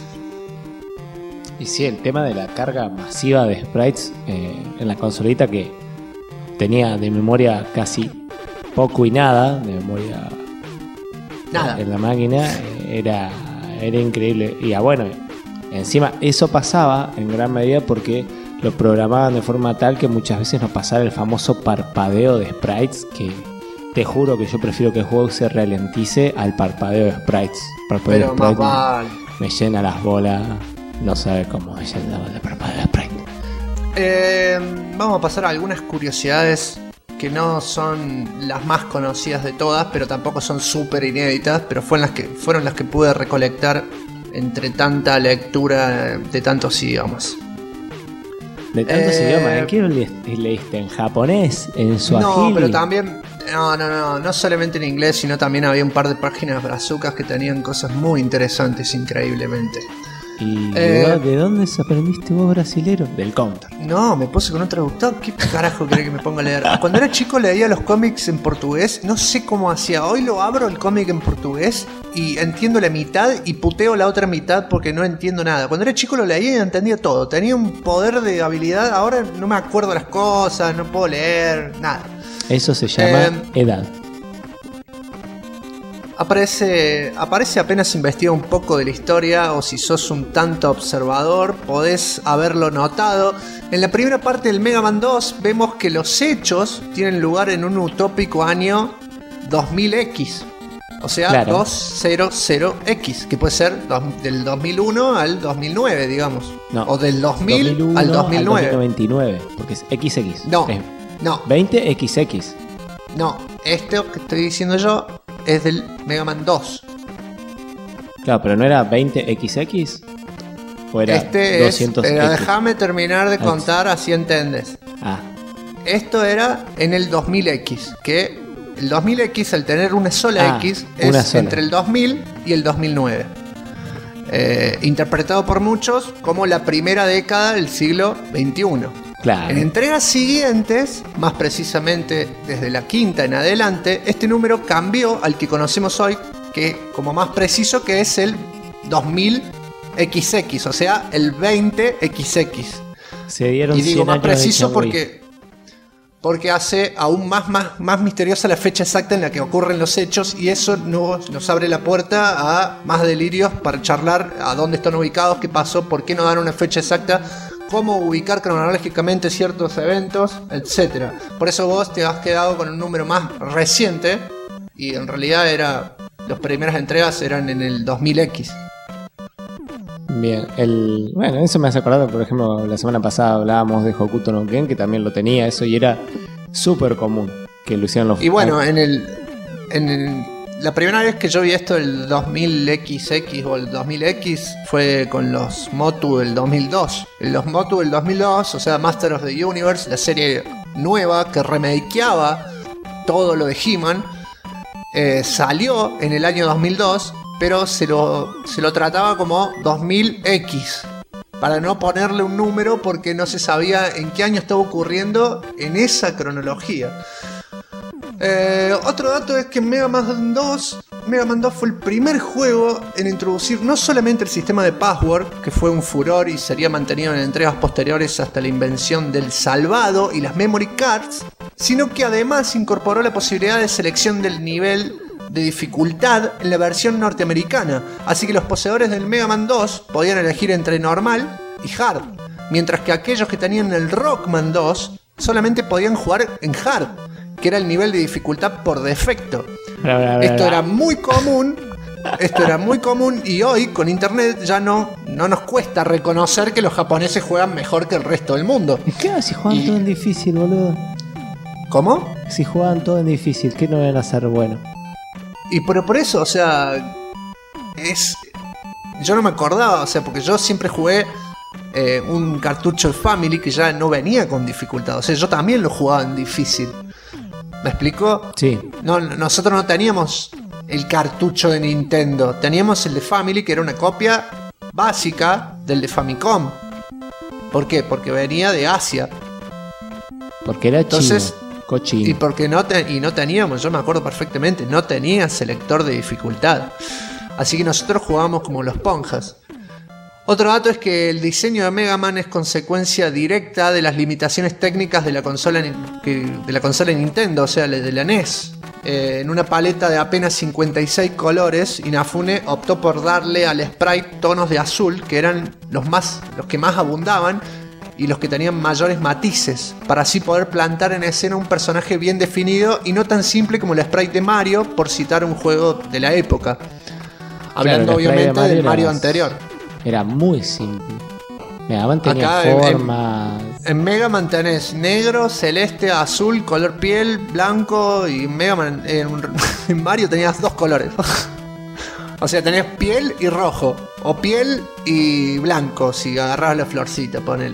Y sí, el tema de la carga masiva de sprites en la consolita, que tenía de memoria casi poco y nada, de memoria nada en la máquina, era increíble. Y bueno, encima eso pasaba en gran medida porque lo programaban de forma tal que muchas veces nos pasara el famoso parpadeo de sprites, que te juro que yo prefiero que el juego se ralentice al parpadeo de sprites. Parpadeo pero de sprites más vale. Me llena las bolas, no sabe cómo me llena el parpadeo de sprites. Vamos a pasar a algunas curiosidades que no son las más conocidas de todas, pero tampoco son súper inéditas, pero fueron las que pude recolectar entre tanta lectura de tantos idiomas. De tantos idiomas, ¿en qué leíste? ¿En japonés? ¿En suajili? No, pero también... No solamente en inglés, sino también había un par de páginas brazucas que tenían cosas muy interesantes, increíblemente. ¿Y de dónde aprendiste vos brasilero? Del Counter. No, me puse con un traductor. ¿Qué carajo querés que me ponga a leer? Cuando era chico leía los cómics en portugués. No sé cómo hacía. Hoy lo abro el cómic en portugués y entiendo la mitad y puteo la otra mitad porque no entiendo nada. Cuando era chico lo leía y entendía todo. Tenía un poder de habilidad. Ahora no me acuerdo las cosas, no puedo leer, nada. Eso se llama edad. Aparece apenas investiga un poco de la historia, o si sos un tanto observador, podés haberlo notado. En la primera parte del Mega Man 2 vemos que los hechos tienen lugar en un utópico año 2000X. O sea, claro. 200X, que puede ser del 2001 al 2009, digamos. No, o del 2000 al 2009. Al 2099, porque es XX. No. No. 20XX. No, esto que estoy diciendo yo es del Mega Man 2. Claro, pero ¿no era 20XX? ¿O era Este 200X? Pero déjame terminar de contar, así entendés. Ah, Esto era en el 2000X, que el 2000X, al tener una sola X, una es sola. entre el 2000 y el 2009. Interpretado por muchos como la primera década del siglo XXI. claro. En entregas siguientes, más precisamente desde la quinta en adelante, este número cambió al que conocemos hoy, que como más preciso, que es el 2000XX, o sea, el 20XX. Se dieron Y digo 100 más años de preciso John Wick. porque hace aún más misteriosa la fecha exacta en la que ocurren los hechos, y eso nos abre la puerta a más delirios para charlar a dónde están ubicados, qué pasó, por qué no dan una fecha exacta, cómo ubicar cronológicamente ciertos eventos, etc. Por eso vos te has quedado con un número más reciente, y en realidad las primeras entregas eran en el 2000X. Bien, bueno, eso me hace acordar, por ejemplo, la semana pasada hablábamos de Hokuto no Ken, que también lo tenía eso, y era súper común que lo hicieran los... Y bueno, la primera vez que yo vi esto, el 2000XX o el 2000X, fue con los Motu del 2002. Los Motu del 2002, o sea, Master of the Universe, la serie nueva que remakeaba todo lo de He-Man, salió en el año 2002, pero se lo trataba como 2000X, para no ponerle un número porque no se sabía en qué año estaba ocurriendo en esa cronología. Otro dato es que Mega Man 2 fue el primer juego en introducir no solamente el sistema de password, que fue un furor y sería mantenido en entregas posteriores hasta la invención del salvado y las memory cards, sino que además incorporó la posibilidad de selección del nivel de dificultad en la versión norteamericana, así que los poseedores del Mega Man 2 podían elegir entre normal y hard, mientras que aquellos que tenían el Rockman 2 solamente podían jugar en hard, que era el nivel de dificultad por defecto. Esto era muy común, y hoy con internet ya no nos cuesta reconocer que los japoneses juegan mejor que el resto del mundo. ¿Qué si juegan todo en difícil, boludo? ¿Cómo? Si juegan todo en difícil, ¿qué no van a hacer bueno? Y pero por eso, o sea, yo no me acordaba, o sea, porque yo siempre jugué un cartucho de Family que ya no venía con dificultad, o sea, yo también lo jugaba en difícil. ¿Me explico? Sí. No, nosotros no teníamos el cartucho de Nintendo, teníamos el de Family, que era una copia básica del de Famicom. ¿Por qué? Porque venía de Asia. Porque era entonces, chino. Cochino. Y porque no teníamos, yo me acuerdo perfectamente, no tenía selector de dificultad. Así que nosotros jugábamos como los ponjas. Otro dato es que el diseño de Mega Man es consecuencia directa de las limitaciones técnicas de la consola Nintendo, o sea, de la NES. En una paleta de apenas 56 colores, Inafune optó por darle al sprite tonos de azul, que eran los que más abundaban y los que tenían mayores matices, para así poder plantar en escena un personaje bien definido y no tan simple como el sprite de Mario, por citar un juego de la época. Hablando obviamente del Mario anterior. Era muy simple. Mega Man tenía acá forma. En Mega Man tenés negro, celeste, azul, color piel, blanco, y en Mario tenías dos colores. O sea, tenés piel y rojo, o piel y blanco, si agarrabas la florcita, ponele.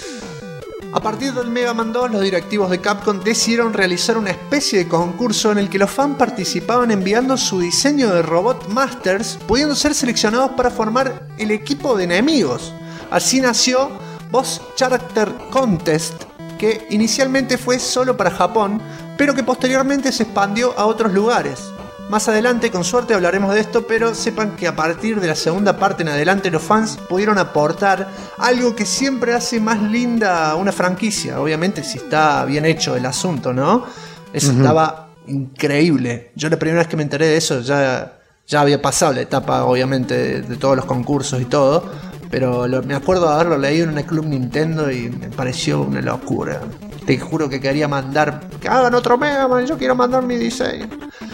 A partir del Mega Man 2, los directivos de Capcom decidieron realizar una especie de concurso en el que los fans participaban enviando su diseño de Robot Masters, pudiendo ser seleccionados para formar el equipo de enemigos. Así nació Boss Character Contest, que inicialmente fue solo para Japón, pero que posteriormente se expandió a otros lugares. Más adelante, con suerte, hablaremos de esto, pero sepan que a partir de la segunda parte en adelante los fans pudieron aportar algo que siempre hace más linda una franquicia. Obviamente si está bien hecho el asunto, ¿no? Eso estaba increíble. Yo la primera vez que me enteré de eso ya había pasado la etapa, obviamente, de todos los concursos y todo, pero me acuerdo de haberlo leído en un club Nintendo y me pareció una locura. Te juro que quería mandar que hagan otro Mega Man, yo quiero mandar mi diseño.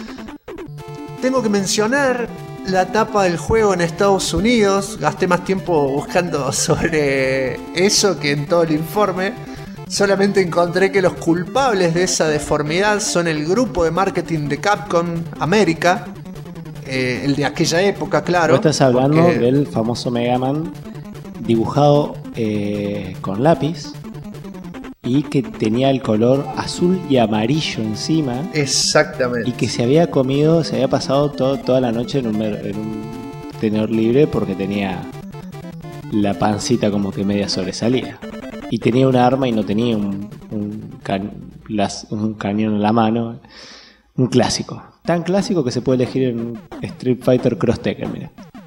Tengo que mencionar la etapa del juego en Estados Unidos. Gasté más tiempo buscando sobre eso que en todo el informe. Solamente encontré que los culpables de esa deformidad son el grupo de marketing de Capcom América, el de aquella época, claro. Vos estás hablando del famoso Mega Man dibujado con lápiz y que tenía el color azul y amarillo encima. Exactamente. Y que se había pasado toda la noche en un tenedor libre porque tenía la pancita como que media sobresalía. Y tenía un arma y no tenía un cañón en la mano. Un clásico. Tan clásico que se puede elegir en Street Fighter Cross Tekken, mira.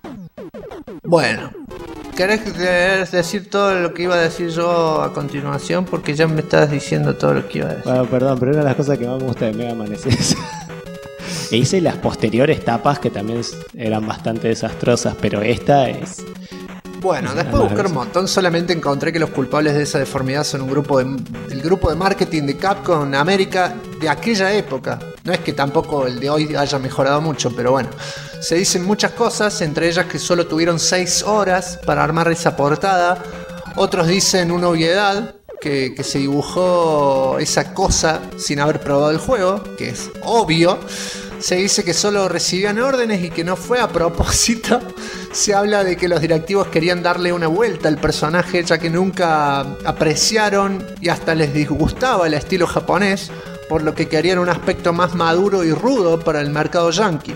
Bueno, ¿querés decir todo lo que iba a decir yo a continuación? Porque ya me estás diciendo todo lo que iba a decir. Bueno, perdón, pero una de las cosas que más me gusta de Mega Man es esa. E hice las posteriores tapas que también eran bastante desastrosas, pero esta es... Bueno, después de buscar un montón, solamente encontré que los culpables de esa deformidad son el grupo de marketing de Capcom América de aquella época. No es que tampoco el de hoy haya mejorado mucho, pero bueno. Se dicen muchas cosas, entre ellas que solo tuvieron 6 horas para armar esa portada. Otros dicen una obviedad, que se dibujó esa cosa sin haber probado el juego, que es obvio. Se dice que solo recibían órdenes y que no fue a propósito. Se habla de que los directivos querían darle una vuelta al personaje, ya que nunca apreciaron y hasta les disgustaba el estilo japonés, por lo que querían un aspecto más maduro y rudo para el mercado yankee.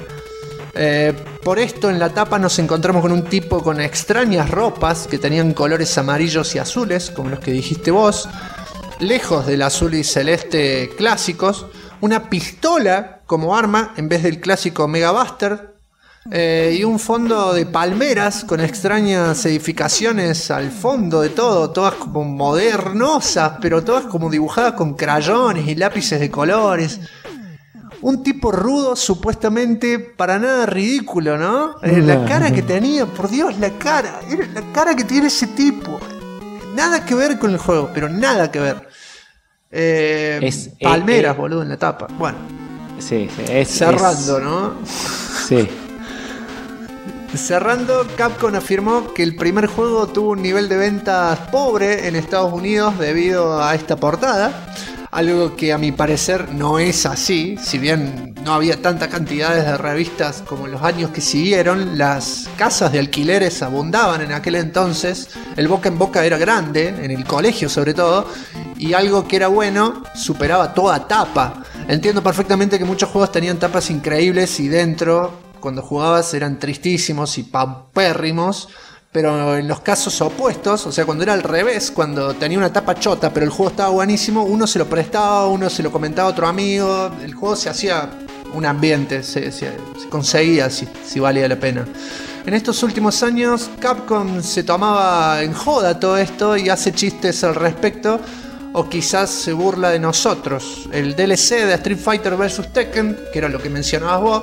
Por esto en la tapa nos encontramos con un tipo con extrañas ropas que tenían colores amarillos y azules, como los que dijiste vos, lejos del azul y celeste clásicos, una pistola como arma en vez del clásico Mega Buster, y un fondo de palmeras con extrañas edificaciones al fondo de todo, todas como modernosas, pero todas como dibujadas con crayones y lápices de colores. Un tipo rudo, supuestamente para nada ridículo, ¿no? La cara que tenía, por Dios, la cara que tiene ese tipo. Nada que ver con el juego, pero nada que ver. Palmeras, boludo, en la tapa. Bueno, sí, cerrando, ¿no? Sí. Cerrando, Capcom afirmó que el primer juego tuvo un nivel de ventas pobre en Estados Unidos debido a esta portada. Algo que a mi parecer no es así. Si bien no había tantas cantidades de revistas como en los años que siguieron, las casas de alquileres abundaban en aquel entonces. El boca en boca era grande, en el colegio sobre todo. Y algo que era bueno superaba toda tapa. Entiendo perfectamente que muchos juegos tenían tapas increíbles y dentro, cuando jugabas, eran tristísimos y paupérrimos. Pero en los casos opuestos, o sea, cuando era al revés, cuando tenía una tapa chota pero el juego estaba buenísimo, uno se lo prestaba, uno se lo comentaba a otro amigo, el juego se hacía un ambiente, se conseguía si valía la pena. En estos últimos años, Capcom se tomaba en joda todo esto y hace chistes al respecto, o quizás se burla de nosotros. El DLC de Street Fighter vs Tekken, que era lo que mencionabas vos,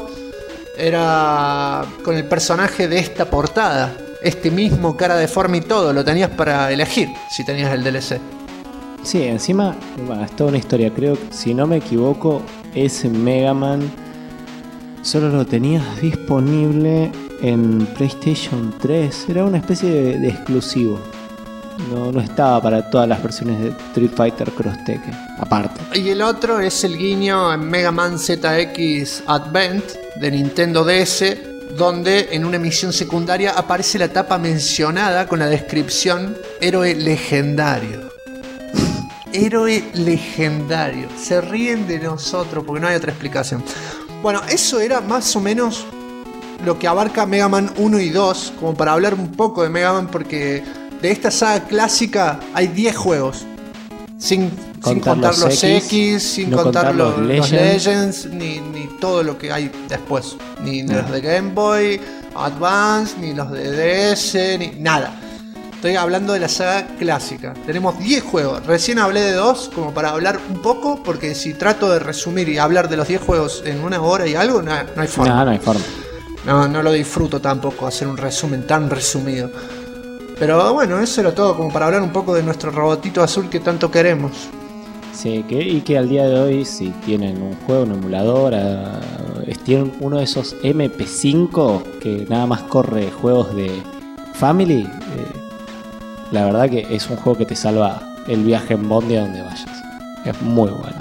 era con el personaje de esta portada. Este mismo cara deforme y todo, lo tenías para elegir si tenías el DLC. Sí, encima, bueno, es toda una historia. Creo que, si no me equivoco, ese Mega Man solo lo tenías disponible en PlayStation 3. Era una especie de exclusivo. No estaba para todas las versiones de Street Fighter Cross Tekken, aparte. Y el otro es el guiño en Mega Man ZX Advent de Nintendo DS, donde en una misión secundaria aparece la tapa mencionada con la descripción héroe legendario. Héroe legendario. Se ríen de nosotros porque no hay otra explicación. Bueno, eso era más o menos lo que abarca Mega Man 1 y 2, como para hablar un poco de Mega Man, porque de esta saga clásica hay 10 juegos. Sin contar los X, sin contar los Legends, ni todo lo que hay después. Ni los de Game Boy Advance, ni los de DS, ni nada. Estoy hablando de la saga clásica. Tenemos 10 juegos. Recién hablé de 2 como para hablar un poco, porque si trato de resumir y hablar de los 10 juegos en una hora y algo, no hay forma. No hay forma. No lo disfruto tampoco hacer un resumen tan resumido. Pero bueno, eso era todo como para hablar un poco de nuestro robotito azul que tanto queremos. Sí, y que al día de hoy, si tienen un juego, un emulador, tienen uno de esos MP5 que nada más corre juegos de Family, la verdad que es un juego que te salva el viaje en bondi a donde vayas. Es muy bueno.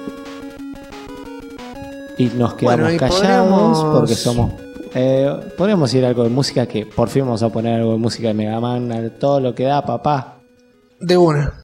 Y nos quedamos Bueno, y callados porque somos... podríamos ir a algo de música, que por fin vamos a poner algo de música de Mega Man, a todo lo que da, papá. De una.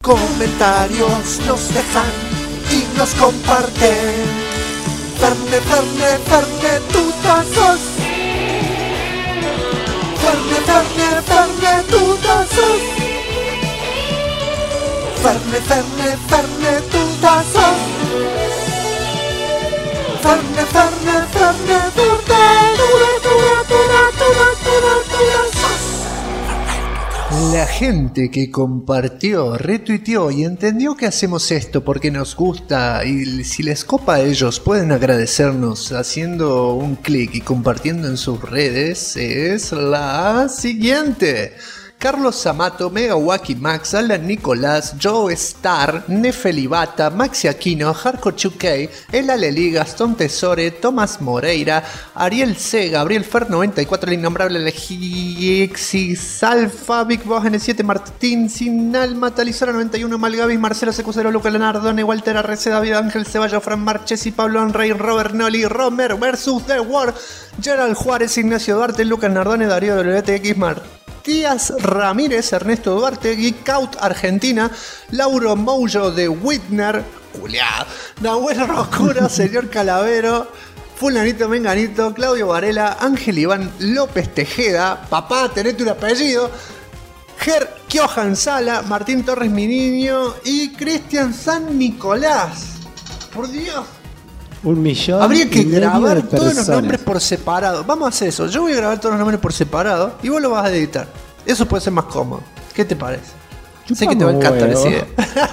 comentarios nos dejan y nos comparten. Ferne, Ferne, Ferne, tutazos. Ferne, Ferne, Ferne, tutazos. Ferne, Ferne, Ferne, tutazos. Ferne, Ferne, Ferne, la gente que compartió, retuiteó y entendió que hacemos esto porque nos gusta y si les copa a ellos pueden agradecernos haciendo un clic y compartiendo en sus redes es la siguiente: Carlos Amato, Megawaki Max, Alan Nicolás, Joe Star, Nefelibata, Maxi Aquino, Harco Chukei, El Aleli, Gastón Tesore, Tomás Moreira, Ariel C, Gabriel Fer 94, el innombrable Legixis Alfa, Big Boss N7, Martín Sin Alma, Talizora 91, Malgavis, Marcelo Secusero, Luca Leonardone, Walter Arrece, David Ángel Ceballos, Fran Marchesi, Pablo Enrey, Robert Noli, Romer versus The War, Gerald Juárez, Ignacio Duarte, Lucas Nardone, Darío WTX, Matías Ramírez, Ernesto Duarte, Geek Out Argentina, Lauro Moullo de Whitner, Nahuel Roscura, Señor Calavero, Fulanito Menganito, Claudio Varela, Ángel Iván López Tejeda, papá, tenete un apellido, Ger Kiohan Sala, Martín Torres Mi Niño y Cristian San Nicolás. Por Dios. 1 millón. Habría que grabar de todos los nombres por separado. Vamos a hacer eso. Yo voy a grabar todos los nombres por separado y vos lo vas a editar. Eso puede ser más cómodo. ¿Qué te parece? Sé que te va a encantar esa idea.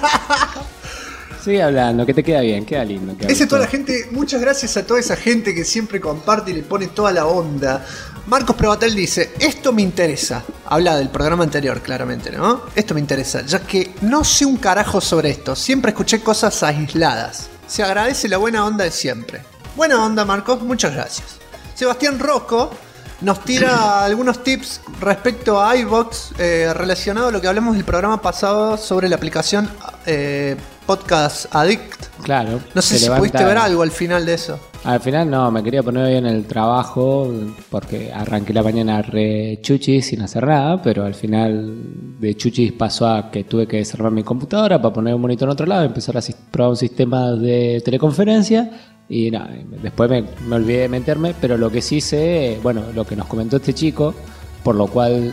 Sigue hablando, que te queda bien, queda lindo. Esa es toda la gente. Muchas gracias a toda esa gente que siempre comparte y le pone toda la onda. Marcos Prevatel dice: esto me interesa. Habla del programa anterior, claramente, ¿no? Esto me interesa, ya que no sé un carajo sobre esto. Siempre escuché cosas aisladas. Se agradece la buena onda de siempre. Buena onda, Marcos, muchas gracias. Sebastián Rocco nos tira algunos tips respecto a iVoox relacionado a lo que hablamos del programa pasado sobre la aplicación Podcast Addict. Claro. No sé si pudiste ver algo al final de eso. Al final no, me quería poner hoy en el trabajo porque arranqué la mañana re chuchis sin hacer nada, pero al final de chuchis pasó a que tuve que desarmar mi computadora para poner un monitor en otro lado, empezar a probar un sistema de teleconferencia y nada, después me olvidé de meterme, pero lo que sí sé, bueno, lo que nos comentó este chico, por lo cual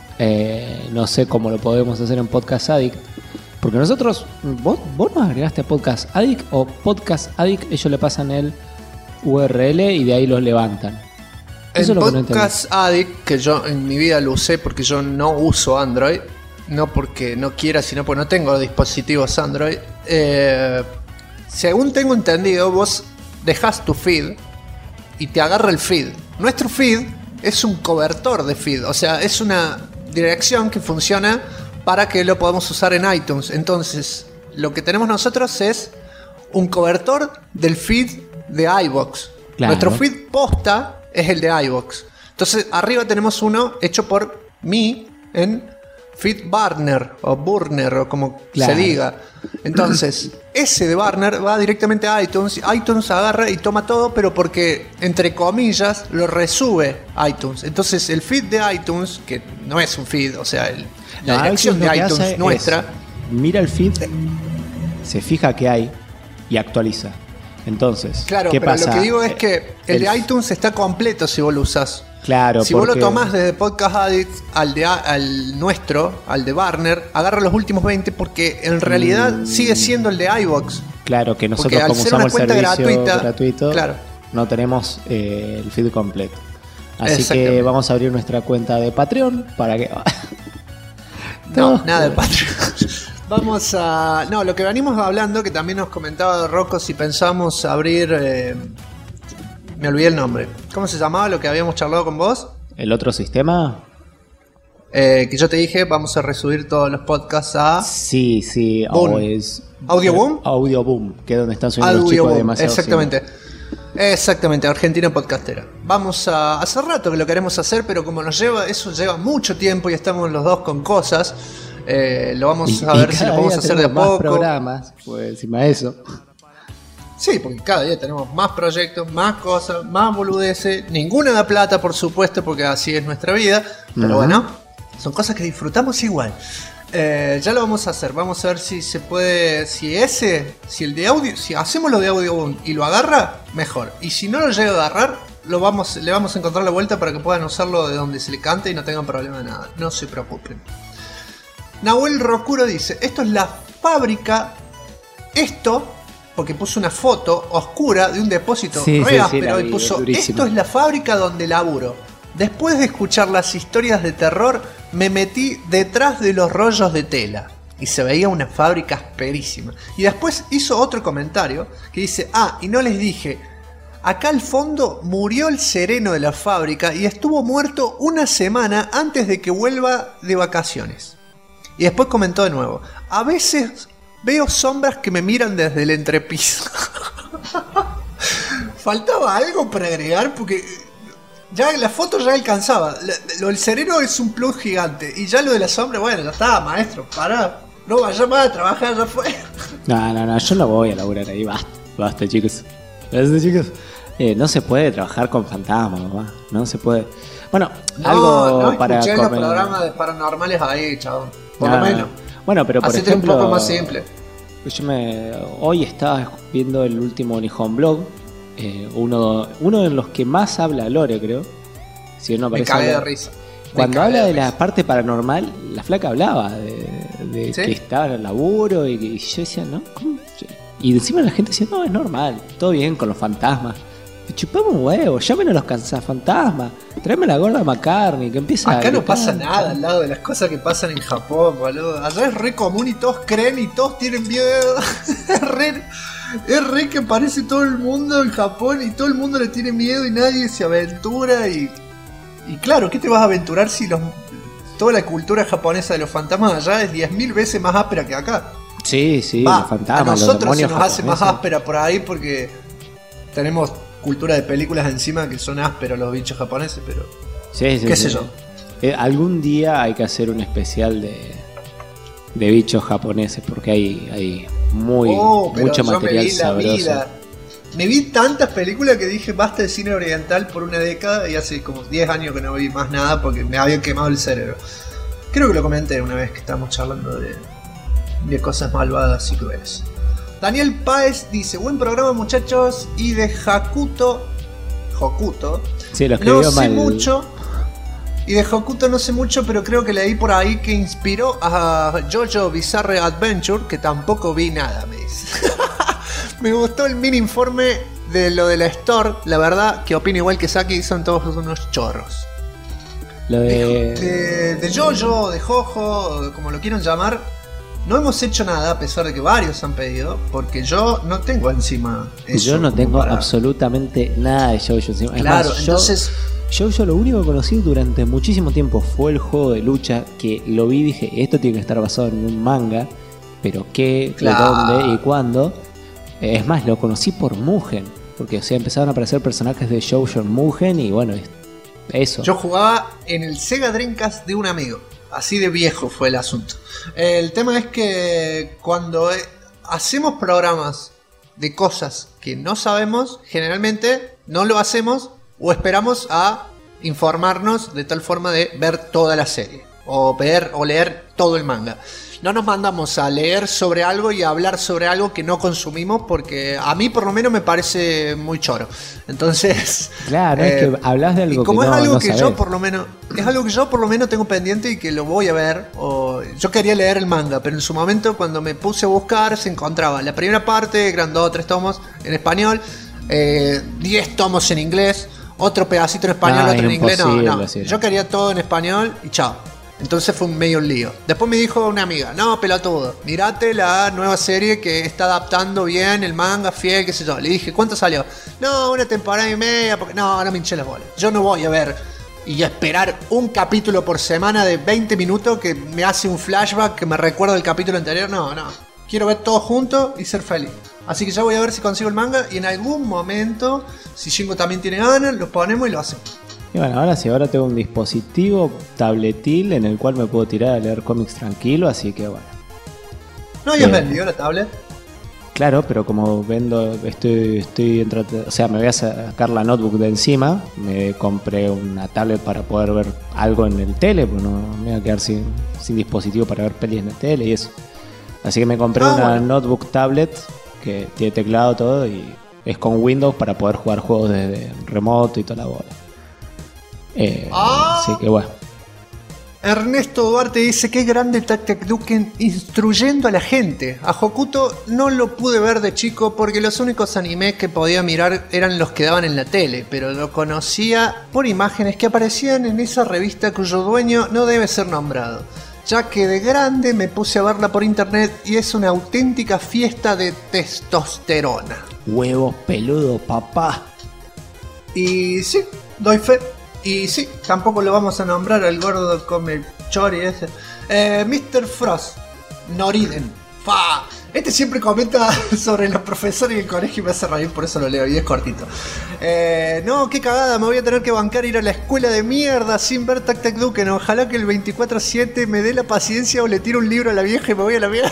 no sé cómo lo podemos hacer en Podcast Addict. Porque nosotros, ¿vos nos agregaste a Podcast Addict o Podcast Addict ellos le pasan el URL y de ahí los levantan? Eso en Podcast Addict, que yo en mi vida lo usé porque yo no uso Android, no porque no quiera, sino porque no tengo dispositivos Android. Según tengo entendido, vos dejás tu feed y te agarra el feed. Nuestro feed es un cobertor de feed, o sea, es una dirección que funciona para que lo podamos usar en iTunes. Entonces, lo que tenemos nosotros es un cobertor del feed de iVoox. Claro. Nuestro feed posta es el de iVoox. Entonces, arriba tenemos uno hecho por mí en FeedBurner o Burner o como se diga. Entonces, ese de Burner va directamente a iTunes. iTunes agarra y toma todo, pero porque, entre comillas, lo resube iTunes. Entonces, el feed de iTunes, que no es un feed, o sea, la dirección de iTunes nuestra, mira el feed, se fija que hay y actualiza. Entonces, claro, ¿qué pero pasa? Lo que digo es que el de iTunes está completo si vos lo usás. Claro, si vos lo tomás desde Podcast Addict al nuestro, al de Burner, agarra los últimos 20 porque en realidad sigue siendo el de iVoox. Claro, que nosotros como usamos el servicio gratuito, claro, no tenemos el feed completo. Así que vamos a abrir nuestra cuenta de Patreon para que... No, nada de Patreon. Vamos a... No, lo que venimos hablando, que también nos comentaba Rocco, si pensamos abrir... me olvidé el nombre. ¿Cómo se llamaba lo que habíamos charlado con vos? ¿El otro sistema? Que yo te dije, vamos a resubir todos los podcasts a... Sí. ¿Audio Boom? Audio Boom, que es donde están subiendo los chicos de Demasiado Exactamente. Exactamente, Argentina Podcastera. Vamos a... Hace rato que lo queremos hacer, pero como eso lleva mucho tiempo y estamos los dos con cosas... lo vamos a ver si lo podemos hacer de a poco. Más programas, pues encima de eso. Sí, porque cada día tenemos más proyectos, más cosas, más boludeces. Ninguna da plata, por supuesto, porque así es nuestra vida. Pero bueno, son cosas que disfrutamos igual. Ya lo vamos a hacer. Vamos a ver si se puede. Si el de audio, si hacemos lo de audio y lo agarra, mejor. Y si no lo llega a agarrar, le vamos a encontrar la vuelta para que puedan usarlo de donde se le cante y no tengan problema de nada. No se preocupen. Nahuel Rocuro dice: esto es la fábrica. Porque puso una foto oscura de un depósito re áspero y puso: esto es la fábrica donde laburo. Después de escuchar las historias de terror, me metí detrás de los rollos de tela. Y se veía una fábrica asperísima. Y después hizo otro comentario que dice: y no les dije, acá al fondo murió el sereno de la fábrica y estuvo muerto una semana antes de que vuelva de vacaciones. Y después comentó de nuevo: a veces veo sombras que me miran desde el entrepiso. Faltaba algo para agregar porque ya la foto ya alcanzaba. Lo del sereno es un plus gigante. Y ya lo de la sombra, bueno, ya está, maestro, pará. No vaya más a trabajar, ya fue. No, yo no voy a laburar ahí, basta chicos. No se puede trabajar con fantasmas, mamá. No se puede. Bueno, algo para escuché los programas de paranormales ahí, chabón. Por lo menos. Bueno, pero por hacete ejemplo, un poco más simple. Hoy estaba viendo el último Nihon Blog. Uno de los que más habla Lore, creo. Si no me cagué de risa. Cuando habla de la parte paranormal, la flaca hablaba de ¿sí? Que estaba en el laburo y yo decía, ¿no? ¿Cómo? Y encima la gente decía, no, es normal, todo bien con los fantasmas. Chupame un huevo, llamen a los cazafantasmas, tráeme la gorda McCartney, que empieza acá no pasa nada al lado de las cosas que pasan en Japón, boludo. Allá es re común y todos creen y todos tienen miedo. Es re que aparece todo el mundo en Japón y todo el mundo le tiene miedo y nadie se aventura. Y claro, ¿qué te vas a aventurar si toda la cultura japonesa de los fantasmas allá es 10.000 veces más áspera que acá? Sí, los fantasmas, a nosotros los se nos hace más japoneses. áspera por ahí porque tenemos cultura de películas encima que son ásperos los bichos japoneses, pero sí, qué sé yo. Algún día hay que hacer un especial de bichos japoneses porque hay mucho material sabroso. Me vi tantas películas que dije basta de cine oriental por una década y hace como 10 años que no vi más nada porque me había quemado el cerebro. Creo que lo comenté una vez que estábamos charlando de cosas malvadas y crueles. Daniel Páez dice: buen programa, muchachos. Y de Hokuto sí, lo escribió no sé mal. mucho. Y de Hokuto no sé mucho, pero creo que leí por ahí que inspiró a JoJo Bizarre Adventure, que tampoco vi nada, me dice. Me gustó el mini informe de lo de la Store. La verdad que opino igual que Saki, son todos unos chorros. Lo de JoJo, de Jojo, como lo quieran llamar, no hemos hecho nada, a pesar de que varios han pedido, porque yo no tengo encima eso. Yo no tengo absolutamente nada de JoJo encima. Claro, es más, entonces JoJo lo único que conocí durante muchísimo tiempo fue el juego de lucha, que lo vi y dije, esto tiene que estar basado en un manga, pero ¿qué? Claro. ¿De dónde? ¿Y cuándo? Es más, lo conocí por Mugen, porque empezaron a aparecer personajes de JoJo en Mugen y bueno, eso. Yo jugaba en el Sega Dreamcast de un amigo. Así de viejo fue el asunto. El tema es que cuando hacemos programas de cosas que no sabemos, generalmente no lo hacemos o esperamos a informarnos de tal forma de ver toda la serie o ver o leer todo el manga. No nos mandamos a leer sobre algo y a hablar sobre algo que no consumimos porque a mí por lo menos me parece muy choro. Entonces, claro, es que hablas de algo como que es algo no que sabés. yo por lo menos es algo que yo por lo menos tengo pendiente y que lo voy a ver. Yo quería leer el manga, pero en su momento cuando me puse a buscar se encontraba la primera parte, eran 2 o 3 tomos en español, 10 tomos en inglés, otro pedacito en español, otro en inglés. No. Yo quería todo en español y chao. Entonces fue medio un lío. Después me dijo una amiga: no, pelotudo, mirate la nueva serie que está adaptando bien el manga, fiel, qué sé yo. Le dije: ¿cuánto salió? No, 1 temporada y media, porque no me hinché las bolas. Yo no voy a ver y a esperar un capítulo por semana de 20 minutos que me hace un flashback que me recuerda el capítulo anterior. No. Quiero ver todo junto y ser feliz. Así que ya voy a ver si consigo el manga y en algún momento, si Shingo también tiene ganas, lo ponemos y lo hacemos. Y bueno, ahora tengo un dispositivo tabletil en el cual me puedo tirar a leer cómics tranquilo, así que bueno. ¿No habías vendido la tablet? Claro, pero como vendo, o sea, me voy a sacar la notebook de encima, me compré una tablet para poder ver algo en el tele, porque no me voy a quedar sin dispositivo para ver pelis en el tele y eso. Así que me compré una notebook tablet que tiene teclado todo y es con Windows para poder jugar juegos desde remoto y toda la bola. Así que bueno. Ernesto Duarte dice que es grande Tactecduken instruyendo a la gente. A Hokuto no lo pude ver de chico porque los únicos animes que podía mirar eran los que daban en la tele, pero lo conocía por imágenes que aparecían en esa revista cuyo dueño no debe ser nombrado, ya que de grande me puse a verla por internet y es una auténtica fiesta de testosterona. Huevos peludos, papá. Y sí, doy fe. Y sí, tampoco lo vamos a nombrar al gordo come chori ese. Mr. Frost, Noriden. ¡Fa! Este siempre comenta sobre los profesores y el colegio y me hace reír, por eso lo leo y es cortito. No, qué cagada, me voy a tener que bancar ir a la escuela de mierda sin ver Tactecduken. Ojalá que el 24/7 me dé la paciencia o le tiro un libro a la vieja y me voy a la mierda.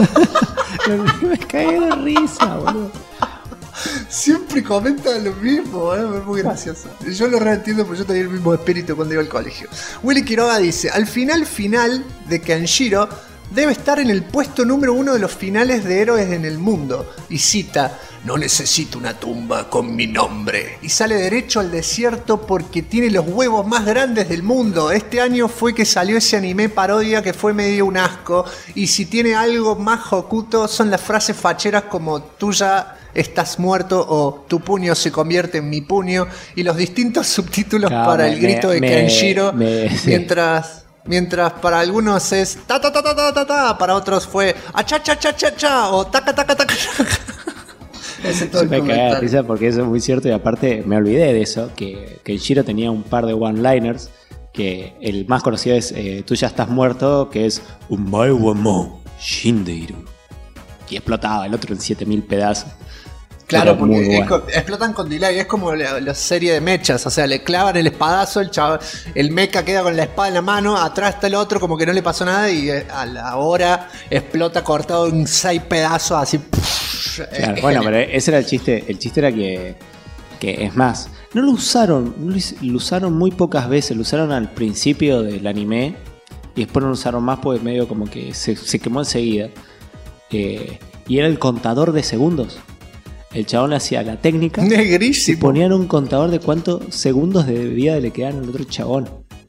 Me caí de risa, boludo. Siempre comenta lo mismo, es muy gracioso. Yo lo reentiendo porque yo tenía el mismo espíritu cuando iba al colegio. Willy Quiroga dice: al final de Kenshiro debe estar en el puesto número 1 de los finales de héroes en el mundo. Y cita: no necesito una tumba con mi nombre. Y sale derecho al desierto porque tiene los huevos más grandes del mundo. Este año fue que salió ese anime parodia que fue medio un asco. Y si tiene algo más Hokuto son las frases facheras como tuya estás muerto o tu puño se convierte en mi puño y los distintos subtítulos para el grito de Kenshiro, mientras para algunos es ta ta ta ta ta ta ta, para otros fue acha cha cha cha cha o taca taca taca. Ese todo el me cae de risa porque eso es muy cierto y aparte me olvidé de eso, que Kenshiro tenía un par de one-liners, que el más conocido es tú ya estás muerto, que es Umae wa mou shindeiru, y explotaba el otro en 7000 pedazos. Claro, porque explotan con delay, es como la serie de mechas, o sea, le clavan el espadazo, el mecha queda con la espada en la mano, atrás está el otro como que no le pasó nada y a la hora explota cortado en 6 pedazos así. Claro, bueno, pero ese era el chiste era que es más, no lo usaron muy pocas veces, lo usaron al principio del anime y después no lo usaron más porque medio como que se quemó enseguida. Y era el contador de segundos. El chabón hacía la técnica. Negrísimo. Y ponían un contador de cuántos segundos de vida le quedaban al otro chabón.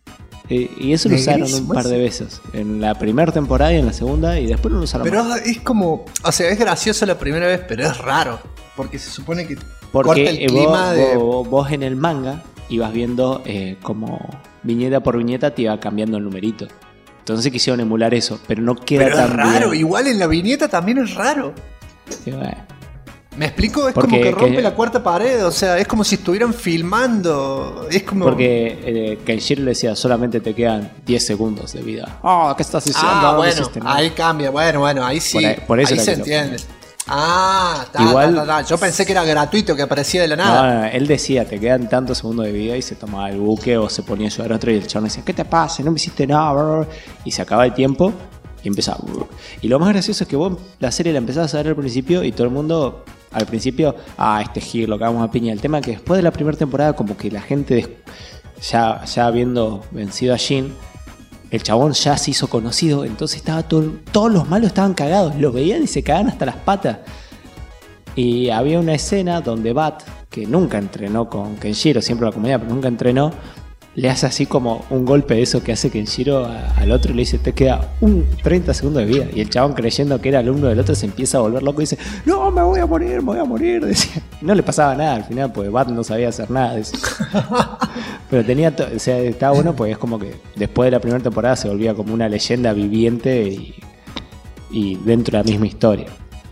Y eso lo usaron un par de veces. En la primera temporada y en la segunda. Y después no lo usaron pero más. Es como... O sea, es gracioso la primera vez, pero es raro. Porque se supone que corta el clima vos en el manga ibas viendo como viñeta por viñeta te iba cambiando el numerito. Entonces quisieron emular eso. Pero no queda pero tan es raro. bien. Igual en la viñeta también es raro. Sí, bueno. ¿Me explico? Es porque, como que rompe la cuarta pared, o sea, es como si estuvieran filmando. Es como... Porque Kenshiro le decía, solamente te quedan 10 segundos de vida. Oh, ¿qué estás diciendo? Ah, no bueno, hiciste nada. ahí cambia, bueno, ahí sí. Por eso ahí se entiende. Igual, yo pensé que era gratuito, que aparecía de la nada. No, él decía, te quedan tantos segundos de vida y se tomaba el buque o se ponía a ayudar a otro y el chabón decía, ¿qué te pasa? No me hiciste nada. Y se acaba el tiempo y empezaba. Y lo más gracioso es que vos la serie la empezabas a ver al principio y todo el mundo... Al principio, este giro, lo cagamos a piña. El tema es que después de la primera temporada, como que la gente, ya habiendo vencido a Jin, el chabón ya se hizo conocido. Entonces estaba todos los malos estaban cagados. Los veían y se cagaban hasta las patas. Y había una escena donde Bat, que nunca entrenó con Kenshiro, siempre la comedia, pero nunca entrenó, le hace así como un golpe de eso que hace Kenshiro al otro y le dice, te queda 30 segundos de vida. Y el chabón, creyendo que era alumno del otro, se empieza a volver loco y dice, no, me voy a morir, decía. No le pasaba nada al final, porque Bat no sabía hacer nada de eso. Pero tenía, o sea, estaba bueno porque es como que después de la primera temporada se volvía como una leyenda viviente y dentro de la misma historia.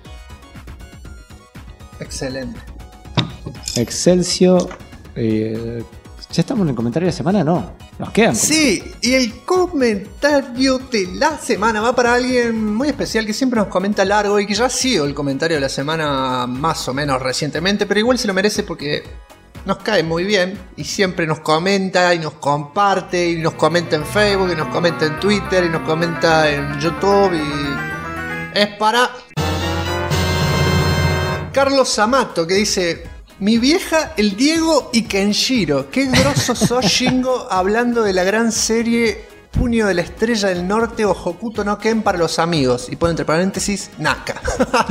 Excelente. Excelsior. ¿Ya estamos en el comentario de la semana? No, nos quedan. Sí, y el comentario de la semana va para alguien muy especial que siempre nos comenta largo y que ya ha sido el comentario de la semana más o menos recientemente, pero igual se lo merece porque nos cae muy bien y siempre nos comenta y nos comparte y nos comenta en Facebook y nos comenta en Twitter y nos comenta en YouTube y es para... Carlos Amato, que dice: mi vieja, el Diego y Kenshiro. Qué grosso sos, Shingo, hablando de la gran serie Puño de la Estrella del Norte o Hokuto no Ken para los amigos. Y pone entre paréntesis, Naka.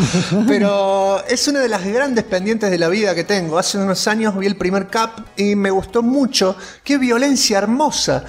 Pero es una de las grandes pendientes de la vida que tengo. Hace unos años vi el primer Cap y me gustó mucho. Qué violencia hermosa.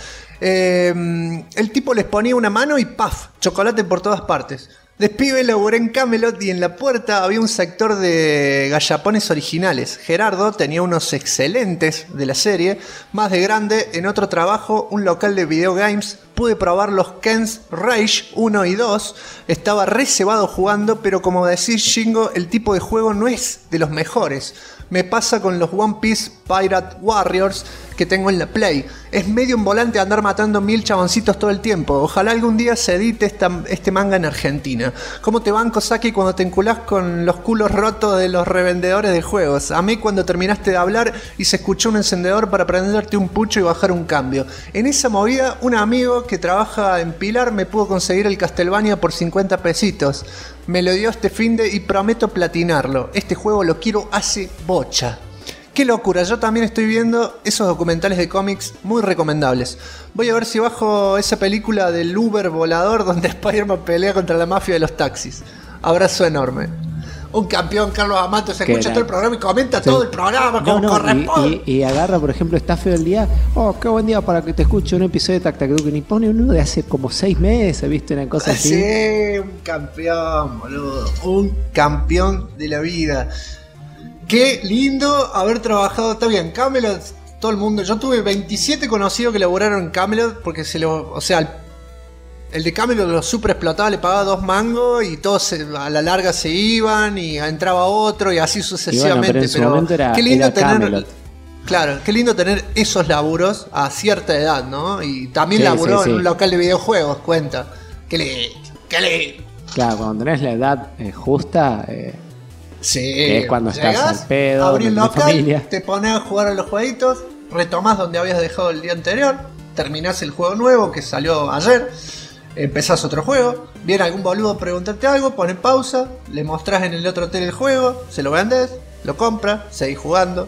El tipo les ponía una mano y ¡paf! Chocolate por todas partes. De pibe laburé en Camelot y en la puerta había un sector de gallapones originales. Gerardo tenía unos excelentes de la serie. Más de grande, en otro trabajo, un local de videogames, pude probar los Ken's Rage 1 y 2. Estaba re cebado jugando, pero como decís, Shingo, el tipo de juego no es de los mejores. Me pasa con los One Piece Pirate Warriors que tengo en la Play. Es medio un volante andar matando 1000 chaboncitos todo el tiempo. Ojalá algún día se edite este manga en Argentina. ¿Cómo te banco, Saki, cuando te enculás con los culos rotos de los revendedores de juegos? A mí cuando terminaste de hablar y se escuchó un encendedor para prenderte un pucho y bajar un cambio. En esa movida, un amigo que trabaja en Pilar me pudo conseguir el Castlevania por 50 pesitos. Me lo dio este finde y prometo platinarlo. Este juego lo quiero hace bocha. Qué locura, yo también estoy viendo esos documentales de cómics muy recomendables. Voy a ver si bajo esa película del Uber volador donde Spider-Man pelea contra la mafia de los taxis. Abrazo enorme. Un campeón, Carlos Amato, se escucha todo el programa y comenta todo el programa como corresponde. Y agarra, por ejemplo, está feo el día. Oh, qué buen día para que te escuche un episodio de Tactac que ni pone uno de hace como 6 meses, ¿viste? Una cosa así. Sí, un campeón, boludo. Un campeón de la vida. Qué lindo haber trabajado. Está bien, Camelot, todo el mundo. Yo tuve 27 conocidos que laburaron en Camelot porque o sea, el de Camelot lo super explotaba, le pagaba 2 mangos y todos a la larga se iban y entraba otro y así sucesivamente. Y bueno, pero qué lindo tener. Camelot. Claro, qué lindo tener esos laburos a cierta edad, ¿no? Y también laburó en un local de videojuegos, cuenta. Qué lindo. Claro, cuando tenés la edad justa. Sí, que es cuando estás al pedo, abrís el local, familia. te pones a jugar a los jueguitos, retomás donde habías dejado el día anterior, terminás el juego nuevo que salió ayer, empezás otro juego, viene algún boludo a preguntarte algo, pones pausa, le mostrás en el otro hotel el juego, se lo vendés, lo compras, seguís jugando.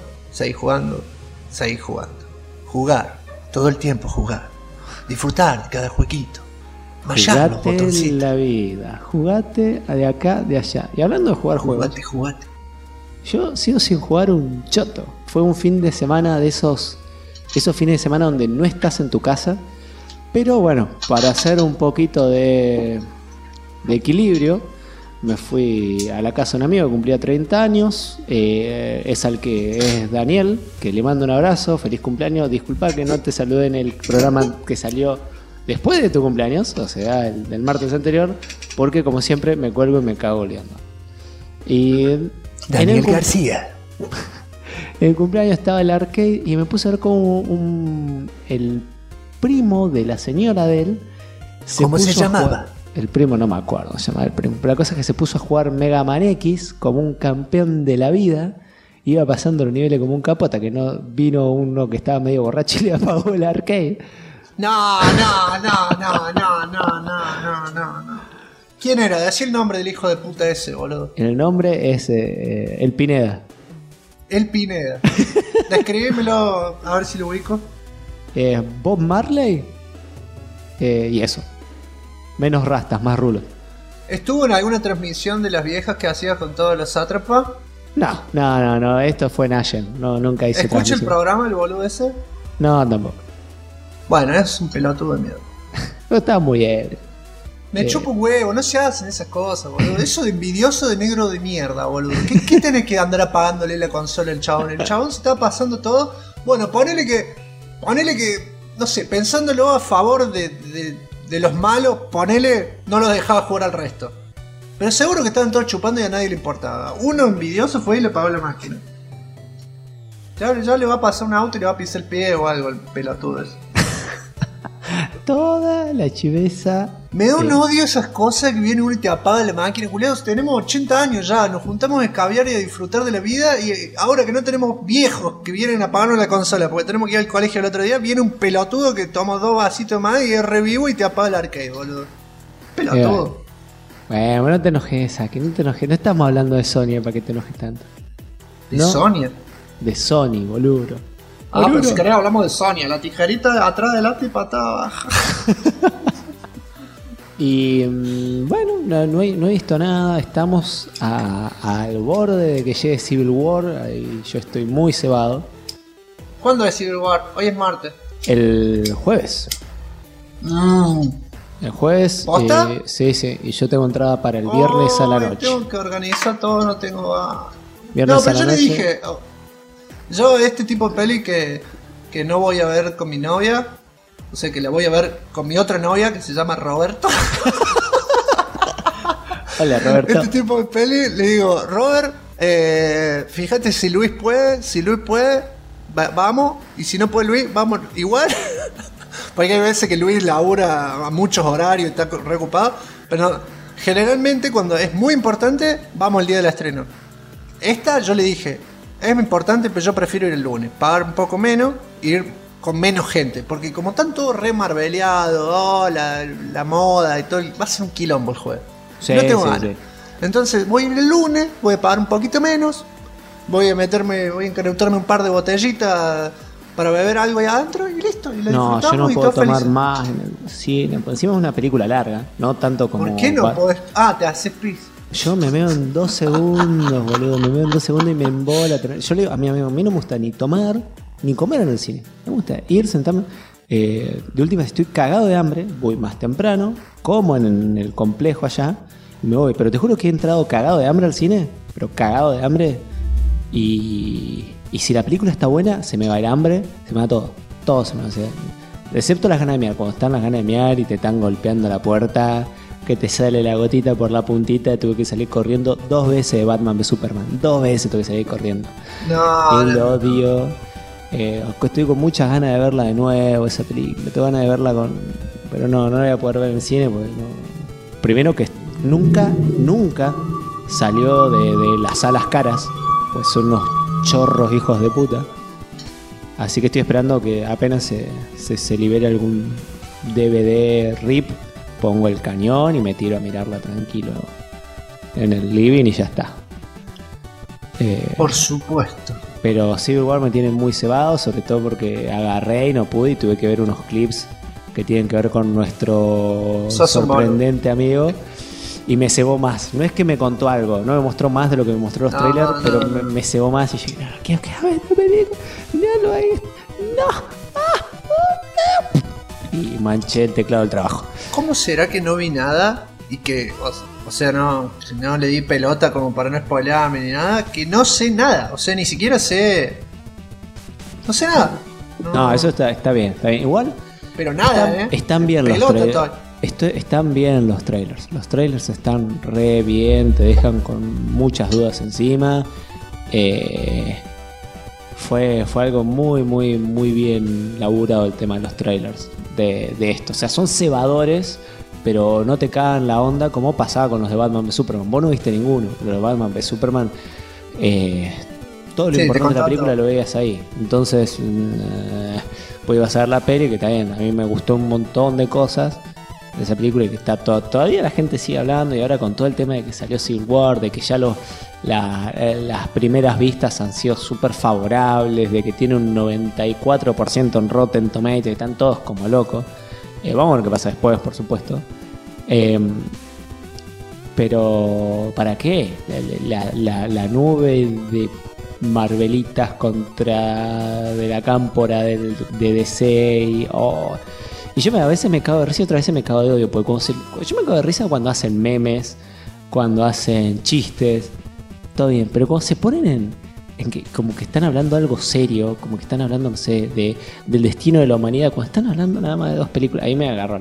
Jugar, todo el tiempo jugar, disfrutar de cada jueguito. Jugate la vida, jugate de acá, de allá. Y hablando de jugar juegos, jugate. Yo sigo sin jugar un choto. Fue un fin de semana de esos fines de semana donde no estás en tu casa. Pero bueno, para hacer un poquito de equilibrio, me fui a la casa de un amigo que cumplía 30 años. Es al que es Daniel, que le mando un abrazo, feliz cumpleaños. Disculpa que no te saludé en el programa que salió después de tu cumpleaños, o sea, el del martes anterior, porque como siempre me cuelgo y me cago oleando. Y Daniel García. En el cumpleaños estaba el arcade y me puse a ver como el primo de la señora de él. ¿Cómo se llamaba? El primo no me acuerdo, se llamaba el primo. Pero la cosa es que se puso a jugar Mega Man X como un campeón de la vida. Iba pasando los niveles como un capo hasta que no vino uno que estaba medio borracho y le apagó el arcade. No. ¿Quién era? Decí el nombre del hijo de puta ese, boludo. El nombre es El Pineda. El Pineda. Describímelo, a ver si lo ubico. Bob Marley. Y eso. Menos rastas, más rulos. ¿Estuvo en alguna transmisión de las viejas que hacías con todos los sátrapas? No. Esto fue en Allen. No, nunca hice ¿Escucha el programa, el boludo ese? No, tampoco. Bueno, es un pelotudo de mierda. No estaba muy ebrio. Me chupo un huevo, no se hacen esas cosas, boludo. Eso de envidioso de negro de mierda, boludo. ¿Qué tenés que andar apagándole la consola al chabón? El chabón se está pasando todo. Bueno, ponele que, no sé, pensándolo a favor de los malos, ponele, no los dejaba jugar al resto. Pero seguro que estaban todos chupando y a nadie le importaba. Uno envidioso fue y le apagó la máquina. Ya le va a pasar un auto y le va a pisar el pie o algo, el pelotudo ese. Toda la chiveza. Me da un odio esas cosas que viene uno y te apaga la máquina. Culiados, tenemos 80 años ya, nos juntamos a escabiar y a disfrutar de la vida. Y ahora que no tenemos viejos que vienen a apagarnos la consola porque tenemos que ir al colegio el otro día, viene un pelotudo que toma 2 vasitos más y es revivo y te apaga el arcade, boludo. Pelotudo. Bueno, no te enojes, Saki, no te enojes. No estamos hablando de Sony para que te enojes tanto. ¿De ¿No? Sonia? De Sony, boludo. Pero si querés hablamos de Sonia. La tijerita atrás delante y patada baja. Y bueno, no he visto nada. Estamos al borde de que llegue Civil War. Y yo estoy muy cebado. ¿Cuándo es Civil War? Hoy es martes. El jueves. El jueves. ¿Posta? Sí. Y yo tengo entrada para el viernes a la noche. Tengo que organizar todo, no tengo. Viernes No, pero a yo la le noche. dije. Yo, este tipo de peli que no voy a ver con mi novia. O sea, que la voy a ver con mi otra novia que se llama Roberto. Hola, Roberto. Este tipo de peli, le digo, Robert, fíjate si Luis puede, vamos, y si no puede Luis, vamos igual. Porque hay veces que Luis labura a muchos horarios y está reocupado, pero generalmente cuando es muy importante, vamos el día del estreno. Esta yo le dije, es importante, pero yo prefiero ir el lunes, pagar un poco menos, ir con menos gente, porque como están todos re marveleados, la moda y todo, va a ser un quilombo el jueves. Sí, No tengo ganas. sí. Entonces voy a ir el lunes, voy a pagar un poquito menos, voy a encautarme un par de botellitas para beber algo ahí adentro y listo. Y la No, yo no disfrutamos y puedo todos tomar felices. más en el cine. Encima es una película larga, no tanto como. ¿Por qué no podés? Te haces pis. Yo me meo en 2 segundos, boludo. Me meo en 2 segundos y me embola. Yo le digo a mi amigo, a mí no me gusta ni tomar ni comer en el cine. Me gusta ir, sentarme. De última, si estoy cagado de hambre, voy más temprano, como en el complejo allá y me voy. Pero te juro que he entrado cagado de hambre al cine, pero cagado de hambre. Y si la película está buena, se me va el hambre, se me va todo. Todo se me va. Excepto las ganas de miar. Cuando están las ganas de miar y te están golpeando la puerta, que te sale la gotita por la puntita, tuve que salir corriendo 2 veces de Batman v Superman. 2 veces tuve que salir corriendo. No, Y no. lo odio. Estoy con muchas ganas de verla de nuevo, esa película. Tengo ganas de verla pero no la voy a poder ver en el cine porque no. Primero que nunca salió de las salas caras, pues son unos chorros hijos de puta. Así que estoy esperando que apenas se libere algún DVD RIP, pongo el cañón y me tiro a mirarla tranquilo en el living y ya está. Por supuesto. Pero Civil War me tiene muy cebado, sobre todo porque agarré y no pude y tuve que ver unos clips que tienen que ver con nuestro Sos un sorprendente amigo. Y me cebó más. No es que me contó algo, no me mostró más de lo que me mostró los trailers, pero me cebó más y yo dije, quiero ver esta película, miralo ahí. No. Y manché el teclado del trabajo. ¿Cómo será que no vi nada y que, o sea, no le di pelota como para no spoilearme ni nada? Que no sé nada, o sea, ni siquiera sé. No sé nada. No, eso está bien, está bien. Igual Pero nada, están bien los pelota trailers. todo. Están bien los trailers. Los trailers están re bien, te dejan con muchas dudas encima. Fue algo muy bien laburado el tema de los trailers de esto. O sea, son cebadores, pero no te cagan la onda como pasaba con los de Batman v Superman. Vos no viste ninguno, pero los de Batman v Superman, todo lo importante de la película lo veías ahí. Entonces, pues ibas a ver la peli, que también a mí me gustó un montón de cosas de esa película y que está todavía la gente sigue hablando, y ahora con todo el tema de que salió Civil War, de que ya las primeras vistas han sido súper favorables, de que tiene un 94% en Rotten Tomatoes, que están todos como locos. Vamos a ver qué pasa después, por supuesto. Pero ¿para qué? La nube de Marvelitas contra de la cámpora de DC y yo a veces me cago de risa y otras veces me cago de odio, porque yo me cago de risa cuando hacen memes, cuando hacen chistes, todo bien, pero cuando se ponen en que como que están hablando algo serio, como que están hablando, no sé, del destino de la humanidad, cuando están hablando nada más de 2 películas, ahí me agarro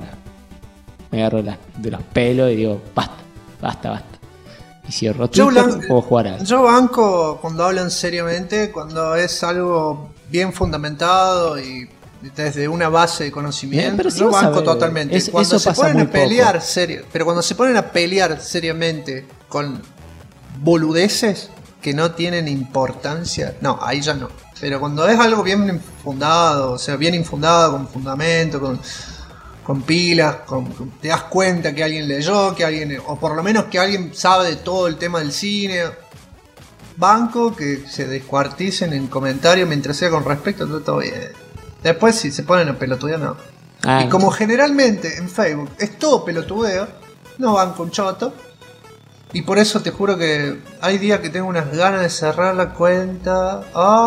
de los pelos y digo, basta. Y cierro Twitter, puedo jugar a... Yo banco cuando hablan seriamente, cuando es algo bien fundamentado y desde una base de conocimiento. Pero si yo banco sabés, totalmente. Cuando eso se pasa ponen muy a pelear poco. serio, pero cuando se ponen a pelear seriamente con boludeces que no tienen importancia, no, ahí ya no. Pero cuando es algo bien infundado, o sea, bien infundado, con fundamento, con pilas, te das cuenta que alguien leyó, que alguien, o por lo menos que alguien sabe de todo el tema del cine. Banco que se descuarticen en comentarios mientras sea con respecto, todo bien. Después si se ponen a pelotudear, no. Y como generalmente en Facebook es todo pelotudeo, no banco un choto. Y por eso te juro que hay días que tengo unas ganas de cerrar la cuenta.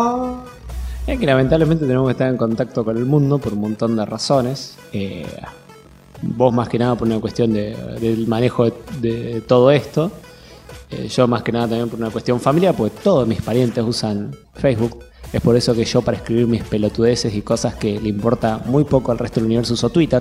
Es que lamentablemente tenemos que estar en contacto con el mundo por un montón de razones. Vos más que nada por una cuestión del manejo de todo esto. Yo más que nada también por una cuestión familiar, porque todos mis parientes usan Facebook. Es por eso que yo para escribir mis pelotudeces y cosas que le importa muy poco al resto del universo uso Twitter.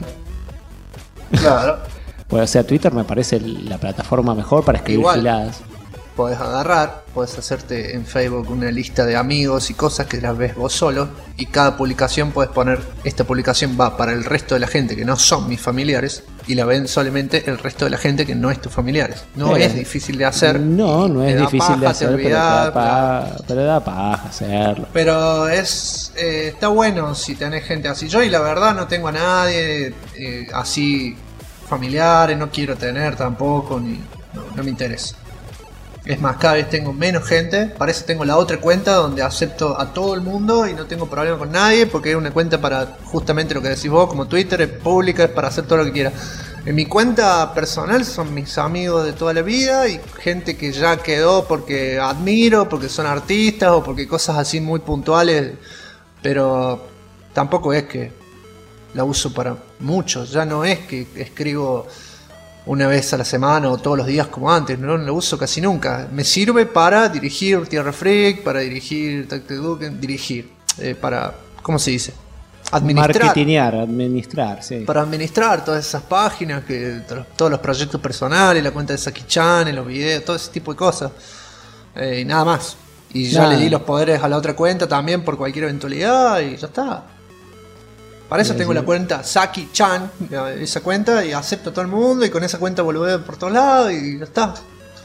Claro. Pues, o sea, Twitter me parece la plataforma mejor para escribir giladas. Podés podés hacerte en Facebook una lista de amigos y cosas que las ves vos solo. Y cada publicación podés poner, esta publicación va para el resto de la gente que no son mis familiares. Y la ven solamente el resto de la gente que no es tus familiares. No es difícil de hacer. No es difícil de hacer, pero da paja hacerlo. Pero está bueno si tenés gente así. Yo y la verdad no tengo a nadie así familiares, no quiero tener tampoco, no me interesa. Es más, cada vez tengo menos gente. Parece tengo la otra cuenta donde acepto a todo el mundo y no tengo problema con nadie, porque es una cuenta para justamente lo que decís vos, como Twitter, es pública, es para hacer todo lo que quiera. En mi cuenta personal son mis amigos de toda la vida y gente que ya quedó porque admiro, porque son artistas o porque cosas así muy puntuales, pero tampoco es que la uso para mucho. Ya no es que escribo una vez a la semana o todos los días como antes, no lo uso casi nunca. Me sirve para dirigir Tierra Freak, para dirigir para, ¿cómo se dice? Administrar, sí. Para administrar todas esas páginas, todos los proyectos personales, la cuenta de Saki-chan, los videos, todo ese tipo de cosas. Y nada más. Y ya le di los poderes a la otra cuenta también por cualquier eventualidad y ya está. Para eso tengo la cuenta Saki-chan, esa cuenta, y acepto a todo el mundo y con esa cuenta boludeo por todos lados y ya está.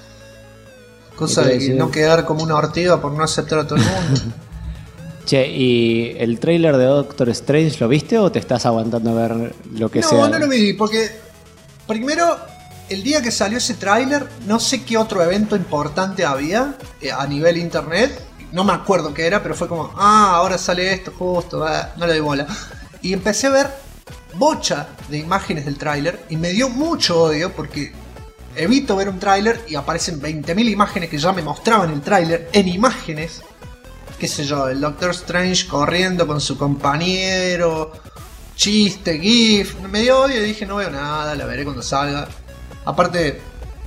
Cosa de no quedar como una ortiga por no aceptar a todo el mundo. Che, ¿y el tráiler de Doctor Strange lo viste o te estás aguantando a ver lo que sea? No lo vi, porque primero, el día que salió ese tráiler, no sé qué otro evento importante había a nivel internet. No me acuerdo qué era, pero fue como, ahora sale esto justo, no le doy bola. Y empecé a ver bocha de imágenes del tráiler y me dio mucho odio porque evito ver un tráiler y aparecen 20.000 imágenes que ya me mostraban el tráiler en imágenes. Qué sé yo, el Doctor Strange corriendo con su compañero, chiste, gif. Me dio odio y dije no veo nada, la veré cuando salga. Aparte,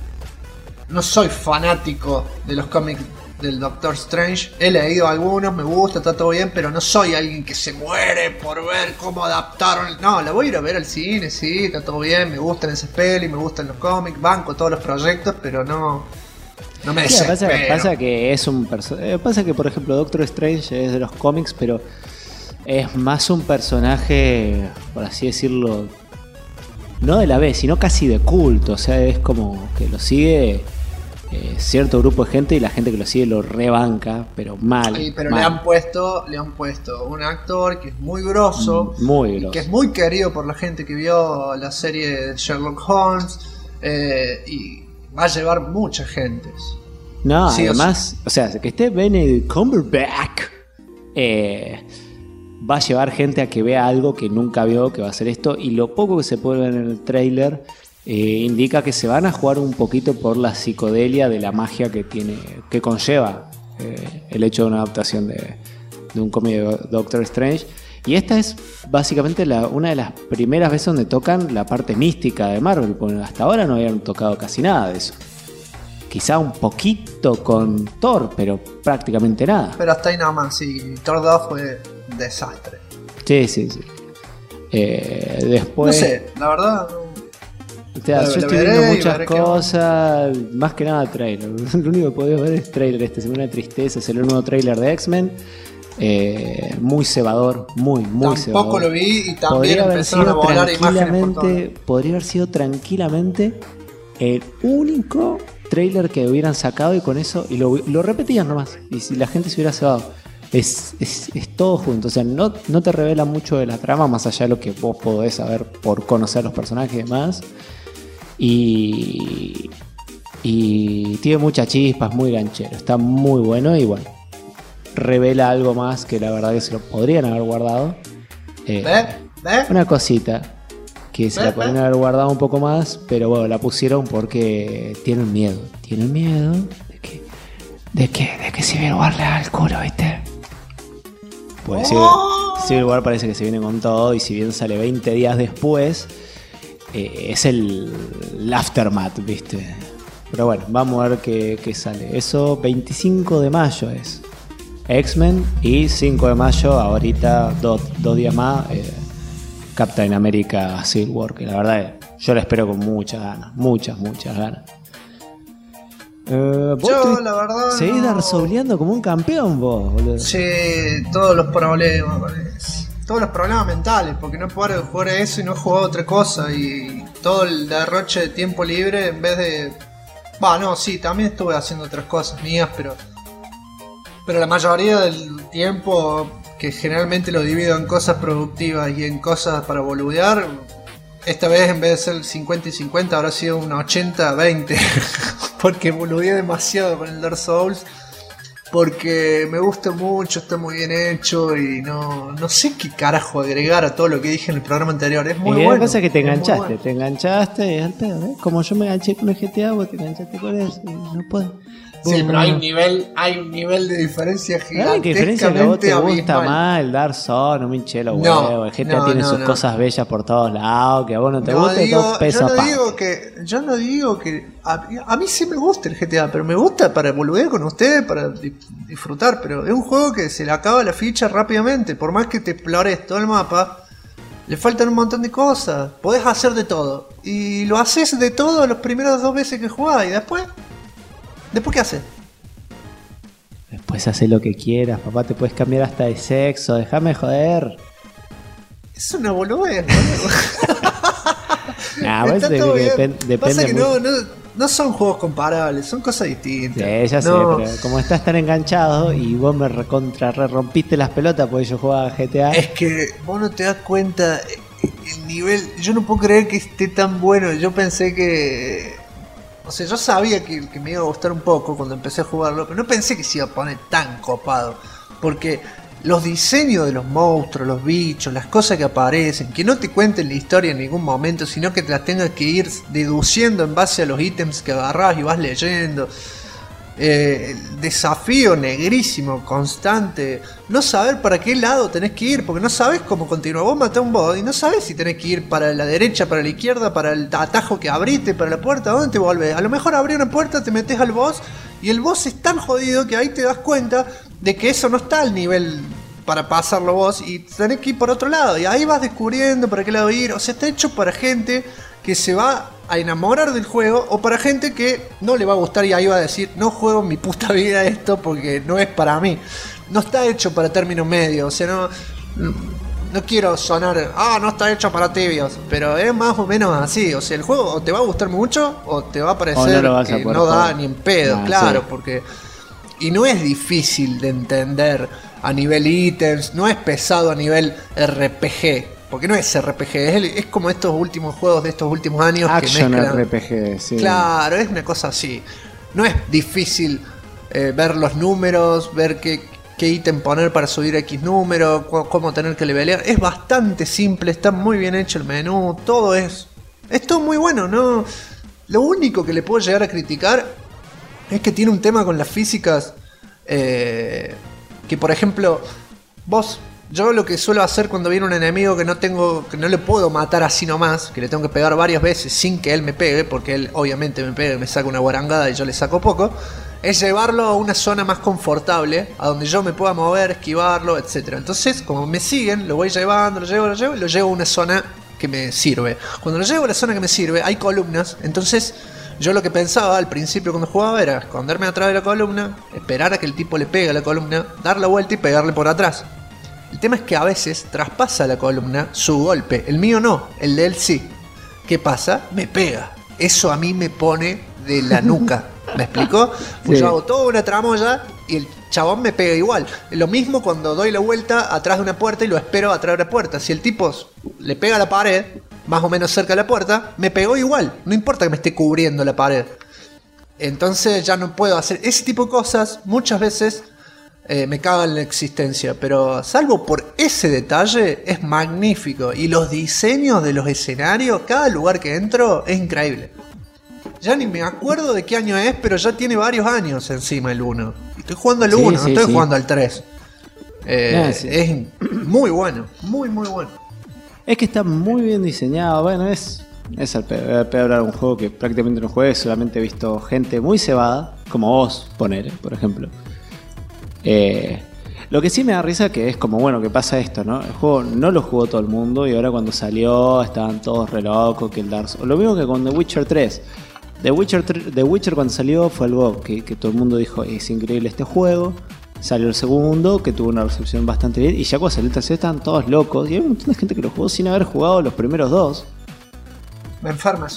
no soy fanático de los cómics del Doctor Strange. He leído algunos, me gusta, está todo bien, pero no soy alguien que se muere por ver cómo adaptaron. No, la voy a ir a ver al cine, sí, está todo bien, me gustan esas pelis, me gustan los cómics, banco todos los proyectos, pero no me desespero. Pasa que es un pasa que por ejemplo Doctor Strange es de los cómics, pero es más un personaje, por así decirlo, no de la B, sino casi de culto. O sea, es como que lo sigue cierto grupo de gente y la gente que lo sigue lo rebanca, pero mal. Sí, pero mal. Le han puesto un actor que es muy grosso, y que es muy querido por la gente que vio la serie de Sherlock Holmes, y va a llevar mucha gente. No, sí, además, o sea, que esté Benedict Cumberbatch va a llevar gente a que vea algo que nunca vio, que va a ser esto, y lo poco que se puede ver en el tráiler indica que se van a jugar un poquito por la psicodelia de la magia que conlleva el hecho de una adaptación de un cómic de Doctor Strange. Y esta es básicamente una de las primeras veces donde tocan la parte mística de Marvel, porque hasta ahora no habían tocado casi nada de eso. Quizá un poquito con Thor, pero prácticamente nada. Pero hasta ahí nada más, sí. Thor 2 fue un desastre. Sí. Después... No sé, la verdad... O sea, yo estoy viendo muchas cosas, más que nada trailer. Lo único que podía ver es trailer. Esta semana de tristeza, salió el nuevo trailer de X-Men. Muy cebador, muy cebador. Tampoco lo vi y también empezaron a volar imágenes por todo. Podría haber sido tranquilamente el único trailer que hubieran sacado y con eso, y lo repetían nomás. Y si la gente se hubiera cebado. Es todo junto, o sea, no te revela mucho de la trama, más allá de lo que vos podés saber por conocer los personajes y demás. Y tiene mucha chispa, es muy ganchero, está muy bueno y bueno, revela algo más que la verdad que se lo podrían haber guardado. Una cosita que se la podrían haber guardado un poco más, pero bueno, la pusieron porque tienen miedo de que Civil War le haga el culo, ¿viste? Pues Civil War parece que se viene con todo y si bien sale 20 días después, es el aftermath, ¿viste? Pero bueno, vamos a ver qué sale. Eso 25 de mayo es X-Men y 5 de mayo, ahorita, dos días más, Captain America Civil War, que la verdad yo la espero con muchas ganas, muchas ganas. Yo la verdad seguís darsoleando como un campeón vos, boludo. Sí, todos los problemas mentales, porque no paro de jugar a eso y no he jugado a otra cosa, y todo el derroche de tiempo libre en vez de... sí, también estuve haciendo otras cosas mías, pero la mayoría del tiempo, que generalmente lo divido en cosas productivas y en cosas para boludear, esta vez en vez de ser 50 y 50 habrá sido un 80-20 porque boludeé demasiado con el Dark Souls, porque me gusta mucho, está muy bien hecho y no sé qué carajo agregar a todo lo que dije en el programa anterior. Es muy bueno. La cosa es que te enganchaste y al pedo, ¿eh? Como yo me enganché con el GTA, vos te enganchaste con eso y no puedo. Sí, pero hay un nivel de diferencia gigante. ¿Qué diferencia que a vos te gusta más el Dark Souls? No me hinché los huevos. El GTA tiene sus cosas bellas por todos lados. Que a vos no te gusta, dos pesos yo no digo que a mí sí me gusta el GTA, pero me gusta para volver con ustedes, para disfrutar. Pero es un juego que se le acaba la ficha rápidamente. Por más que te explores todo el mapa, le faltan un montón de cosas. Podés hacer de todo. Y lo haces de todo los primeros 2 veces que jugás. Y después qué haces. Después haces lo que quieras, papá, te puedes cambiar hasta de sexo, déjame joder. Es una boludez, boludo. Está todo bien. Depende. Pasa que no son juegos comparables, son cosas distintas. Sí, ya sé, pero como estás tan enganchado y vos me rompiste las pelotas porque yo jugaba GTA. Es que vos no te das cuenta el nivel. Yo no puedo creer que esté tan bueno. Yo pensé que... O sea, yo sabía que me iba a gustar un poco cuando empecé a jugarlo, pero no pensé que se iba a poner tan copado. Porque los diseños de los monstruos, los bichos, las cosas que aparecen, que no te cuenten la historia en ningún momento, sino que te las tengas que ir deduciendo en base a los ítems que agarrás y vas leyendo. El desafío negrísimo, constante, no saber para qué lado tenés que ir, porque no sabes cómo continuar. Vos matás a un boss y no sabes si tenés que ir para la derecha, para la izquierda, para el atajo que abriste, para la puerta, ¿a dónde te volvés? A lo mejor abrí una puerta, te metés al boss y el boss es tan jodido que ahí te das cuenta de que eso no está al nivel para pasarlo vos y tenés que ir por otro lado, y ahí vas descubriendo para qué lado ir. O sea, está hecho para gente que se va a enamorar del juego, o para gente que no le va a gustar y ahí va a decir, no juego en mi puta vida esto porque no es para mí. No está hecho para términos medios, o sea, no quiero sonar, no está hecho para tibios, pero es más o menos así. O sea, el juego o te va a gustar mucho o te va a parecer que no da ni en pedo, claro, sí. Porque... Y no es difícil de entender a nivel ítems, no es pesado a nivel RPG. Porque no es RPG, es como estos últimos juegos de estos últimos años. Action que mezclan RPG, sí. Claro, es una cosa así. No es difícil ver los números, ver qué ítem poner para subir X número, cómo tener que levelear. Es bastante simple, está muy bien hecho el menú, todo es todo muy bueno, ¿no? Lo único que le puedo llegar a criticar es que tiene un tema con las físicas. Que por ejemplo, yo lo que suelo hacer cuando viene un enemigo que no le puedo matar así nomás, que le tengo que pegar varias veces sin que él me pegue, porque él obviamente me pega y me saca una guarangada y yo le saco poco, es llevarlo a una zona más confortable, a donde yo me pueda mover, esquivarlo, etc. Entonces, como me siguen, lo voy llevando, lo llevo a una zona que me sirve. Cuando lo llevo a la zona que me sirve, hay columnas, entonces... Yo lo que pensaba al principio cuando jugaba era esconderme atrás de la columna, esperar a que el tipo le pegue a la columna, dar la vuelta y pegarle por atrás. El tema es que a veces traspasa la columna su golpe, el mío no, el de él sí. ¿Qué pasa? Me pega. Eso a mí me pone de la nuca. ¿Me explicó? Pues sí. Yo hago toda una tramoya y el chabón me pega igual. Lo mismo cuando doy la vuelta atrás de una puerta y lo espero atrás de la puerta. Si el tipo le pega a la pared, más o menos cerca de la puerta, me pegó igual. No importa que me esté cubriendo la pared. Entonces ya no puedo hacer ese tipo de cosas. Muchas veces me cagan la existencia. Pero salvo por ese detalle, es magnífico. Y los diseños de los escenarios, cada lugar que entro, es increíble. Ya ni me acuerdo de qué año es, pero ya tiene varios años encima el 1. Estoy jugando al 1, no estoy jugando al 3. Sí. Es muy bueno, muy bueno. Es que está muy bien diseñado. Bueno, es al peor un juego que prácticamente no juegue. Solamente he visto gente muy cebada, como vos, por ejemplo. Lo que sí me da risa que es como, bueno, que pasa esto, ¿no? El juego no lo jugó todo el mundo y ahora cuando salió estaban todos re locos, que el Dark Souls. Lo mismo que con The Witcher 3. The Witcher cuando salió fue algo que todo el mundo dijo, es increíble este juego. Salió el segundo, que tuvo una recepción bastante bien, y ya cuando salió el tercero estaban todos locos. Y hay un montón de gente que lo jugó sin haber jugado los primeros dos. Me enfermas.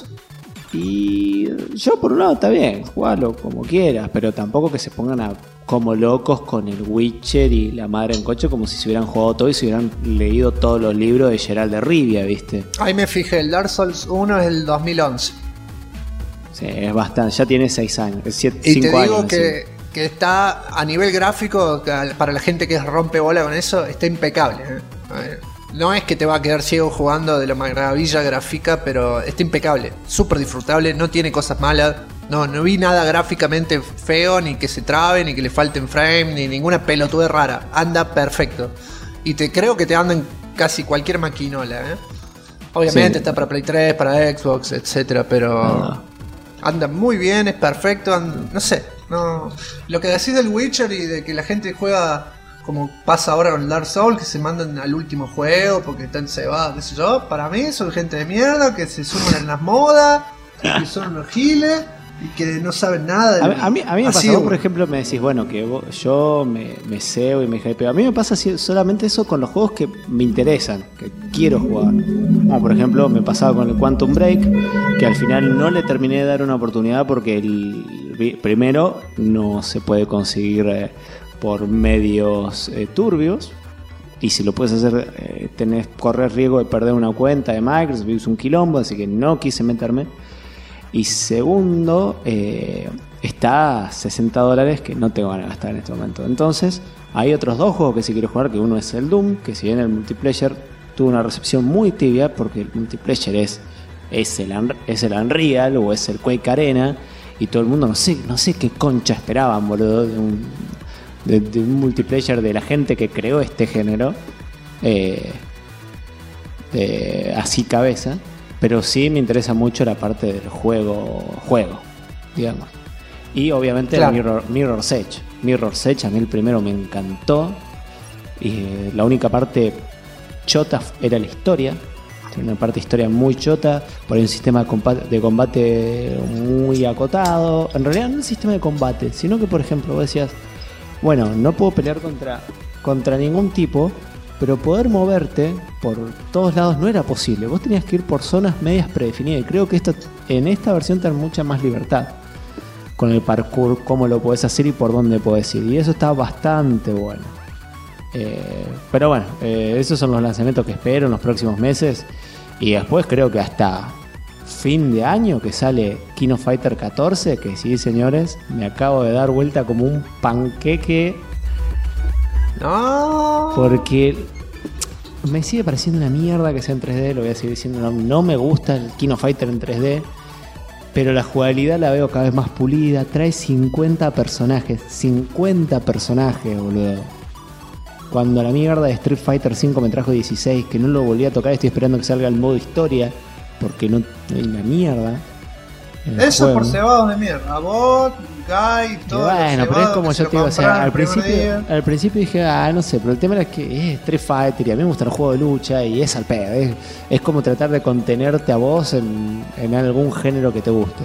Y yo por un lado está bien, jugalo como quieras, pero tampoco que se pongan como locos con el Witcher y la madre en coche como si se hubieran jugado todo y se hubieran leído todos los libros de Geralt de Rivia, ¿viste? Ahí me fijé, el Dark Souls 1 es el 2011. Sí, es bastante, ya tiene 6 años, 5 años. Y te digo que está a nivel gráfico, para la gente que rompe bola con eso, está impecable. No es que te va a quedar ciego jugando de la maravilla gráfica, pero está impecable, súper disfrutable, no tiene cosas malas. No vi nada gráficamente feo, ni que se trabe, ni que le falten frames, ni ninguna pelotude rara. Anda perfecto. Y creo que te anda en casi cualquier maquinola, Obviamente sí. Está para Play 3, para Xbox, etcétera, pero anda muy bien, es perfecto, no sé. No. Lo que decís del Witcher y de que la gente juega como pasa ahora con el Dark Souls, que se mandan al último juego porque están cebados, qué sé yo, para mí son gente de mierda que se suman en las modas, que son unos giles y que no saben nada. A mí me pasa, vos por ejemplo me decís, bueno, que yo me cebo y me hypeo. A mí me pasa solamente eso con los juegos que me interesan, que quiero jugar. Como por ejemplo me pasaba con el Quantum Break, que al final no le terminé de dar una oportunidad porque el primero no se puede conseguir por medios turbios. Y si lo puedes hacer, correr riesgo de perder una cuenta de Microsoft, es un quilombo, así que no quise meterme. Y segundo, está a $60 que no tengo ganas de gastar en este momento. Entonces, hay otros dos juegos que sí quiero jugar, que uno es el Doom, que si bien el multiplayer tuvo una recepción muy tibia, porque el multiplayer es el Unreal o es el Quake Arena, y todo el mundo no sé qué concha esperaban, boludo, de un multiplayer de la gente que creó este género, así cabeza. Pero sí me interesa mucho la parte del juego, digamos. Y obviamente claro. el Mirror's Edge. Mirror's Edge a mí el primero me encantó. Y la única parte chota era la historia. Tiene una parte de historia muy chota. Por ahí un sistema de combate muy acotado. En realidad no el sistema de combate, sino que por ejemplo vos decías, bueno, no puedo pelear contra ningún tipo, pero poder moverte por todos lados no era posible. Vos tenías que ir por zonas medias predefinidas. Y creo que en esta versión te da mucha más libertad con el parkour, cómo lo podés hacer y por dónde podés ir. Y eso está bastante bueno. Pero bueno, esos son los lanzamientos que espero en los próximos meses. Y después creo que hasta fin de año que sale King of Fighter 14. Que sí, señores, me acabo de dar vuelta como un panqueque. No. Porque me sigue pareciendo una mierda que sea en 3D, lo voy a seguir diciendo, no me gusta el King of Fighter en 3D, pero la jugabilidad la veo cada vez más pulida, trae 50 personajes, boludo. Cuando la mierda de Street Fighter 5 me trajo 16, que no lo volví a tocar, estoy esperando que salga el modo historia, porque no hay una mierda. Eso juego. Por cebados de mierda, bot, guy, todo. Bueno, pero es como yo te digo, o sea, al principio dije, no sé, pero el tema era que es Street Fighter y a mí me gusta el juego de lucha y es al pedo, es como tratar de contenerte a vos en algún género que te guste.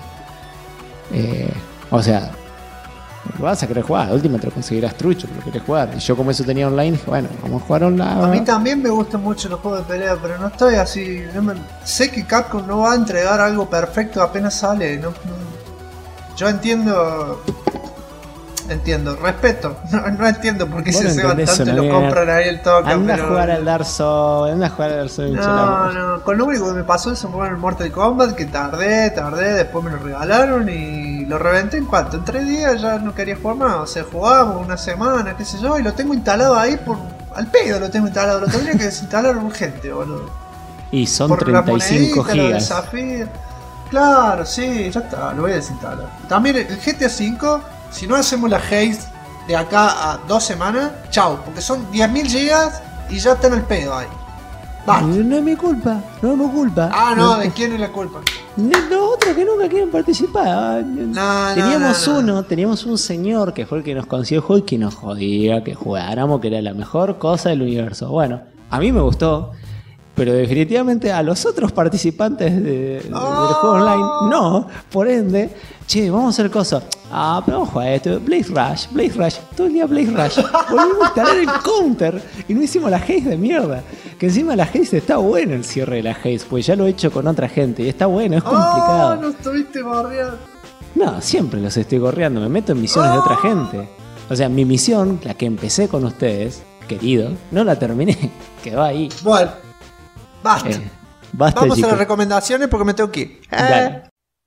O sea, vas a querer jugar, de última te lo conseguirás trucho, pero querés jugar. Y yo como eso tenía online, dije, bueno, vamos a jugar online. A mí también me gustan mucho los juegos de pelea, pero no estoy así. Sé que Capcom no va a entregar algo perfecto apenas sale. Yo entiendo entiendo, respeto. No entiendo por qué Vos se no ceban entendés tanto y una lo mierda. compran ahí el toque. Anda a jugar al Dark Souls, No, con lo único que me pasó eso fue en el Mortal Kombat, que tardé, después me lo regalaron y lo reventé en cuanto, en 3 días ya no quería jugar más, o sea, jugábamos una semana, qué sé yo, y lo tengo instalado ahí al pedo lo tengo instalado, lo tendría que desinstalar urgente, boludo. Y son Por 35 la gigas. desafío. Claro, sí, ya está, lo voy a desinstalar. También el GTA V, si no hacemos la haste de acá a 2 semanas, chau, porque son 10.000 gigas y ya está en el pedo ahí. Basta. No es mi culpa, no es mi culpa. Ah, no, ¿de quién es la culpa? Los otros que nunca quieren participar. No. Teníamos un señor que fue el que nos consiguió el juego y que nos jodía que jugáramos, que era la mejor cosa del universo. Bueno, a mí me gustó, pero definitivamente a los otros participantes del juego online, no. Por ende, che, vamos a hacer cosas. Pero vamos a jugar esto. Blaze Rush, todo el día Blaze Rush. Volvimos a instalar el counter y no hicimos la haze de mierda. Que encima la haze está bueno, el cierre de la haze, pues ya lo he hecho con otra gente y está bueno, es complicado. No estuviste gorreando. No, siempre los estoy gorreando, me meto en misiones de otra gente. O sea, mi misión, la que empecé con ustedes, querido, no la terminé, quedó ahí. Bueno, basta. Basta, vamos chicos. a las recomendaciones porque me tengo que ir. Dale.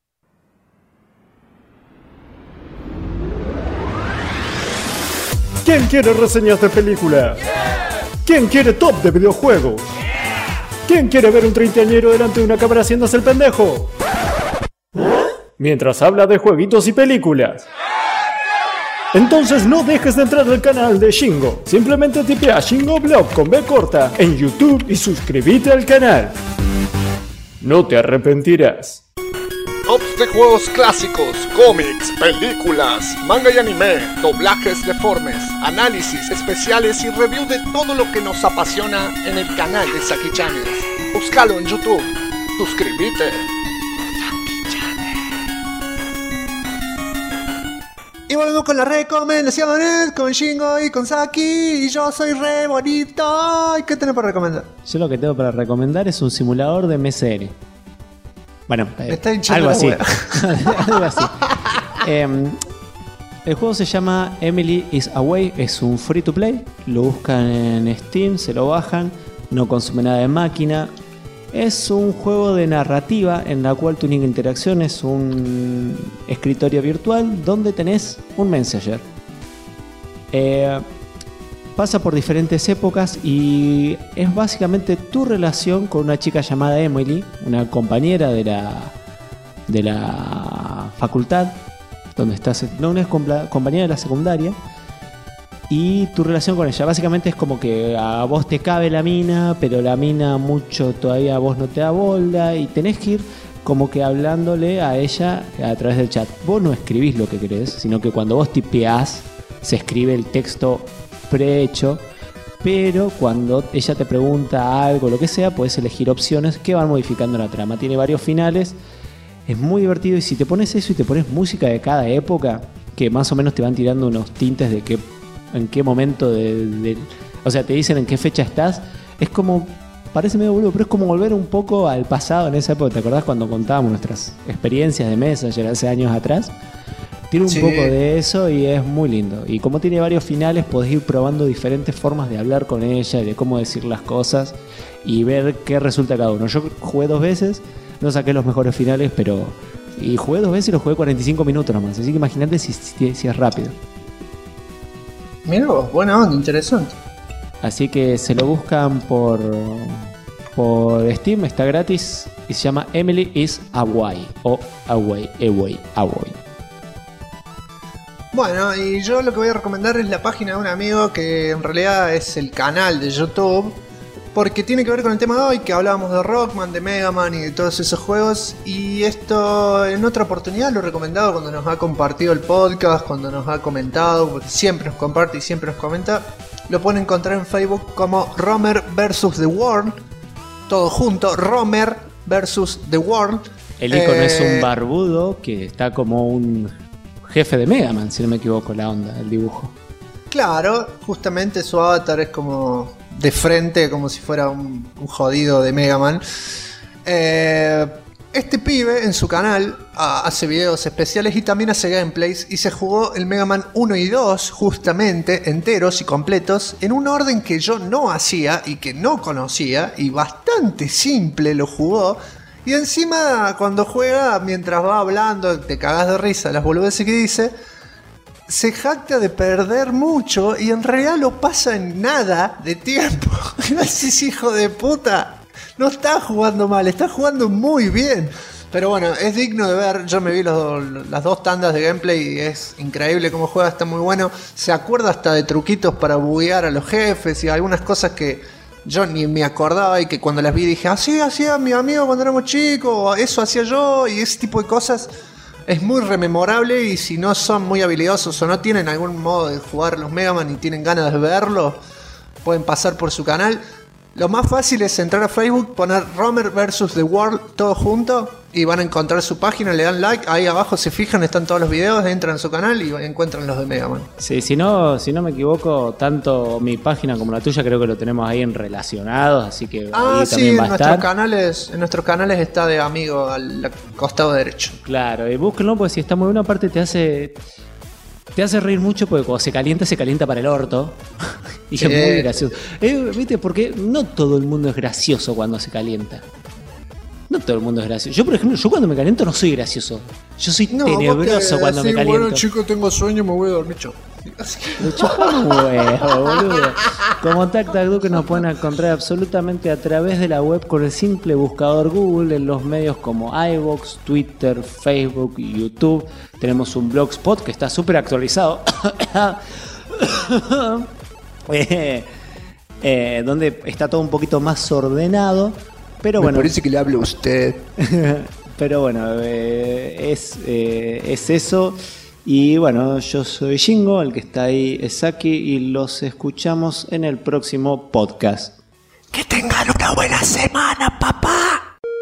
¿Quién quiere reseñas de película? ¿Quién quiere top de videojuegos? ¿Quién quiere ver un treintañero delante de una cámara haciéndose el pendejo? Mientras habla de jueguitos y películas. Entonces no dejes de entrar al canal de Shingo. Simplemente tipea Shingo Blog con B corta en YouTube y suscríbete al canal. No te arrepentirás. Tops de juegos clásicos, cómics, películas, manga y anime, doblajes deformes, análisis especiales y review de todo lo que nos apasiona en el canal de Saki Channels. Búscalo en YouTube. Suscríbete. Y volvemos con las recomendaciones con Shingo y con Saki. Y yo soy re bonito. ¿Y qué tenés para recomendar? Yo lo que tengo para recomendar es un simulador de MSN. Bueno, está hinchando algo la así. hueá. Algo así. El juego se llama Emily is Away, es un free to play. Lo buscan en Steam, se lo bajan, no consume nada de máquina. Es un juego de narrativa en la cual tu única interacción es un escritorio virtual donde tenés un messenger. Pasa por diferentes épocas y es básicamente tu relación con una chica llamada Emily, una compañera de la facultad donde estás, no, una compañera de la secundaria, y tu relación con ella. Básicamente es como que a vos te cabe la mina, pero la mina mucho todavía a vos no te da bola y tenés que ir como que hablándole a ella a través del chat. Vos no escribís lo que querés, sino que cuando vos tipeás se escribe el texto prehecho, pero cuando ella te pregunta algo, lo que sea, puedes elegir opciones que van modificando la trama. Tiene varios finales, es muy divertido y si te pones eso y te pones música de cada época, que más o menos te van tirando unos tintes de en qué momento o sea, te dicen en qué fecha estás, es como, parece medio boludo, pero es como volver un poco al pasado en esa época. ¿Te acordás cuando contábamos nuestras experiencias de Messenger hace años atrás? Tiene un poco de eso y es muy lindo. Y como tiene varios finales, podés ir probando diferentes formas de hablar con ella y de cómo decir las cosas y ver qué resulta cada uno. Yo jugué 2 veces, no saqué los mejores finales, y jugué 2 veces y lo jugué 45 minutos nomás. Así que imagínate si es rápido. Mirá vos, buena onda, interesante. Así que se lo buscan por Steam, está gratis y se llama Emily is Away o Away. Bueno, y yo lo que voy a recomendar es la página de un amigo que en realidad es el canal de YouTube, porque tiene que ver con el tema de hoy, que hablábamos de Rockman, de Mega Man y de todos esos juegos. Y esto en otra oportunidad lo he recomendado cuando nos ha compartido el podcast, cuando nos ha comentado, porque siempre nos comparte y siempre nos comenta. Lo pueden encontrar en Facebook como Romer vs. The World, todo junto, Romer vs. The World. El icono es un barbudo que está como un jefe de Mega Man, si no me equivoco la onda, el dibujo. Claro, justamente su avatar es como de frente, como si fuera un jodido de Mega Man. este pibe en su canal hace videos especiales y también hace gameplays, y se jugó el Mega Man 1 y 2 justamente enteros y completos en un orden que yo no hacía y que no conocía, y bastante simple lo jugó. Y encima cuando juega, mientras va hablando, te cagás de risa las boludeces que dice, se jacta de perder mucho y en realidad lo pasa en nada de tiempo. Gracias, hijo de puta. No está jugando mal, está jugando muy bien. Pero bueno, es digno de ver. Yo me vi las 2 tandas de gameplay y es increíble cómo juega, está muy bueno. Se acuerda hasta de truquitos para buguear a los jefes y algunas cosas que yo ni me acordaba y que cuando las vi dije, así hacía mi amigo cuando éramos chicos, eso hacía yo, y ese tipo de cosas. Es muy rememorable, y si no son muy habilidosos o no tienen algún modo de jugar los Mega Man y tienen ganas de verlo, pueden pasar por su canal. Lo más fácil es entrar a Facebook, poner Romer vs. The World todo junto y van a encontrar su página, le dan like, ahí abajo se fijan, están todos los videos, entran a su canal y encuentran los de Mega Man. Sí, si no me equivoco, tanto mi página como la tuya creo que lo tenemos ahí en relacionados, así que ahí sí, también va a estar. En nuestros canales está de amigo al costado derecho. Claro, y búsquenlo porque si está muy buena, aparte te hace reír mucho porque cuando se calienta para el orto. Y sí, es muy gracioso. ¿Viste? Porque no todo el mundo es gracioso cuando se calienta. No todo el mundo es gracioso. Yo, por ejemplo, cuando me caliento no soy gracioso. Yo soy tenebroso cuando me caliento. Bueno, chico, tengo sueño, me voy a dormir. Lo chupamos huevo, boludo. Como Tac que nos pueden encontrar absolutamente a través de la web con el simple buscador Google, en los medios como iVoox, Twitter, Facebook y YouTube. Tenemos un blogspot que está súper actualizado. Donde está todo un poquito más ordenado. Pero bueno, me parece que le habla usted. Pero bueno, es eso. Y bueno, yo soy Shingo, el que está ahí es Saki, y los escuchamos en el próximo podcast. Que tengan una buena semana, papá.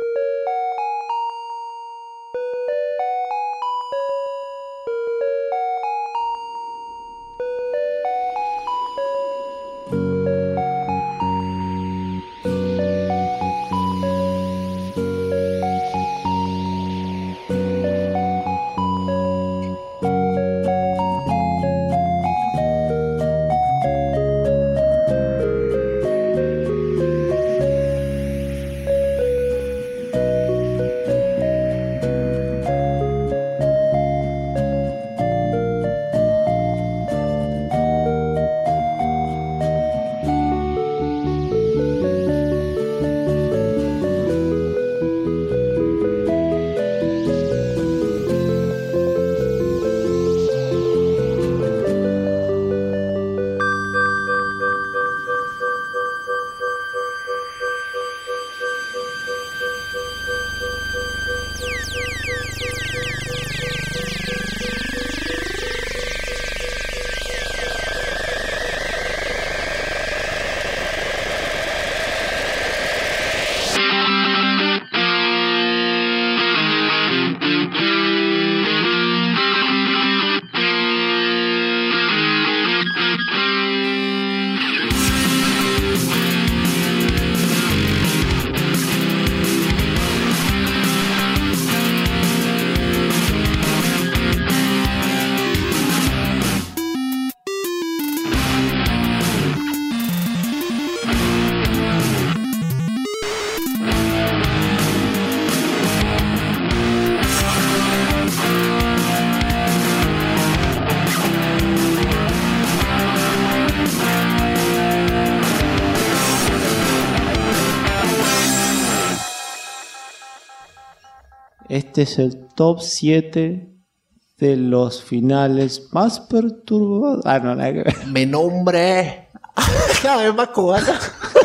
Este es el top 7 de los finales más perturbados. Ah, no, nada que ver. Mi nombre cada vez más cubano.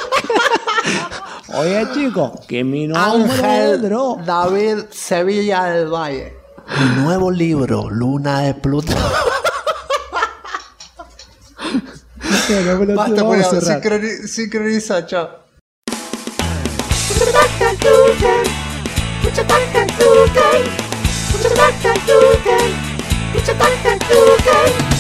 Oye, chicos, que mi nombre Ángel es David Sevilla del Valle. Mi nuevo libro, Luna de Plutón. Basta, bueno, sincroniza, chao. Mucha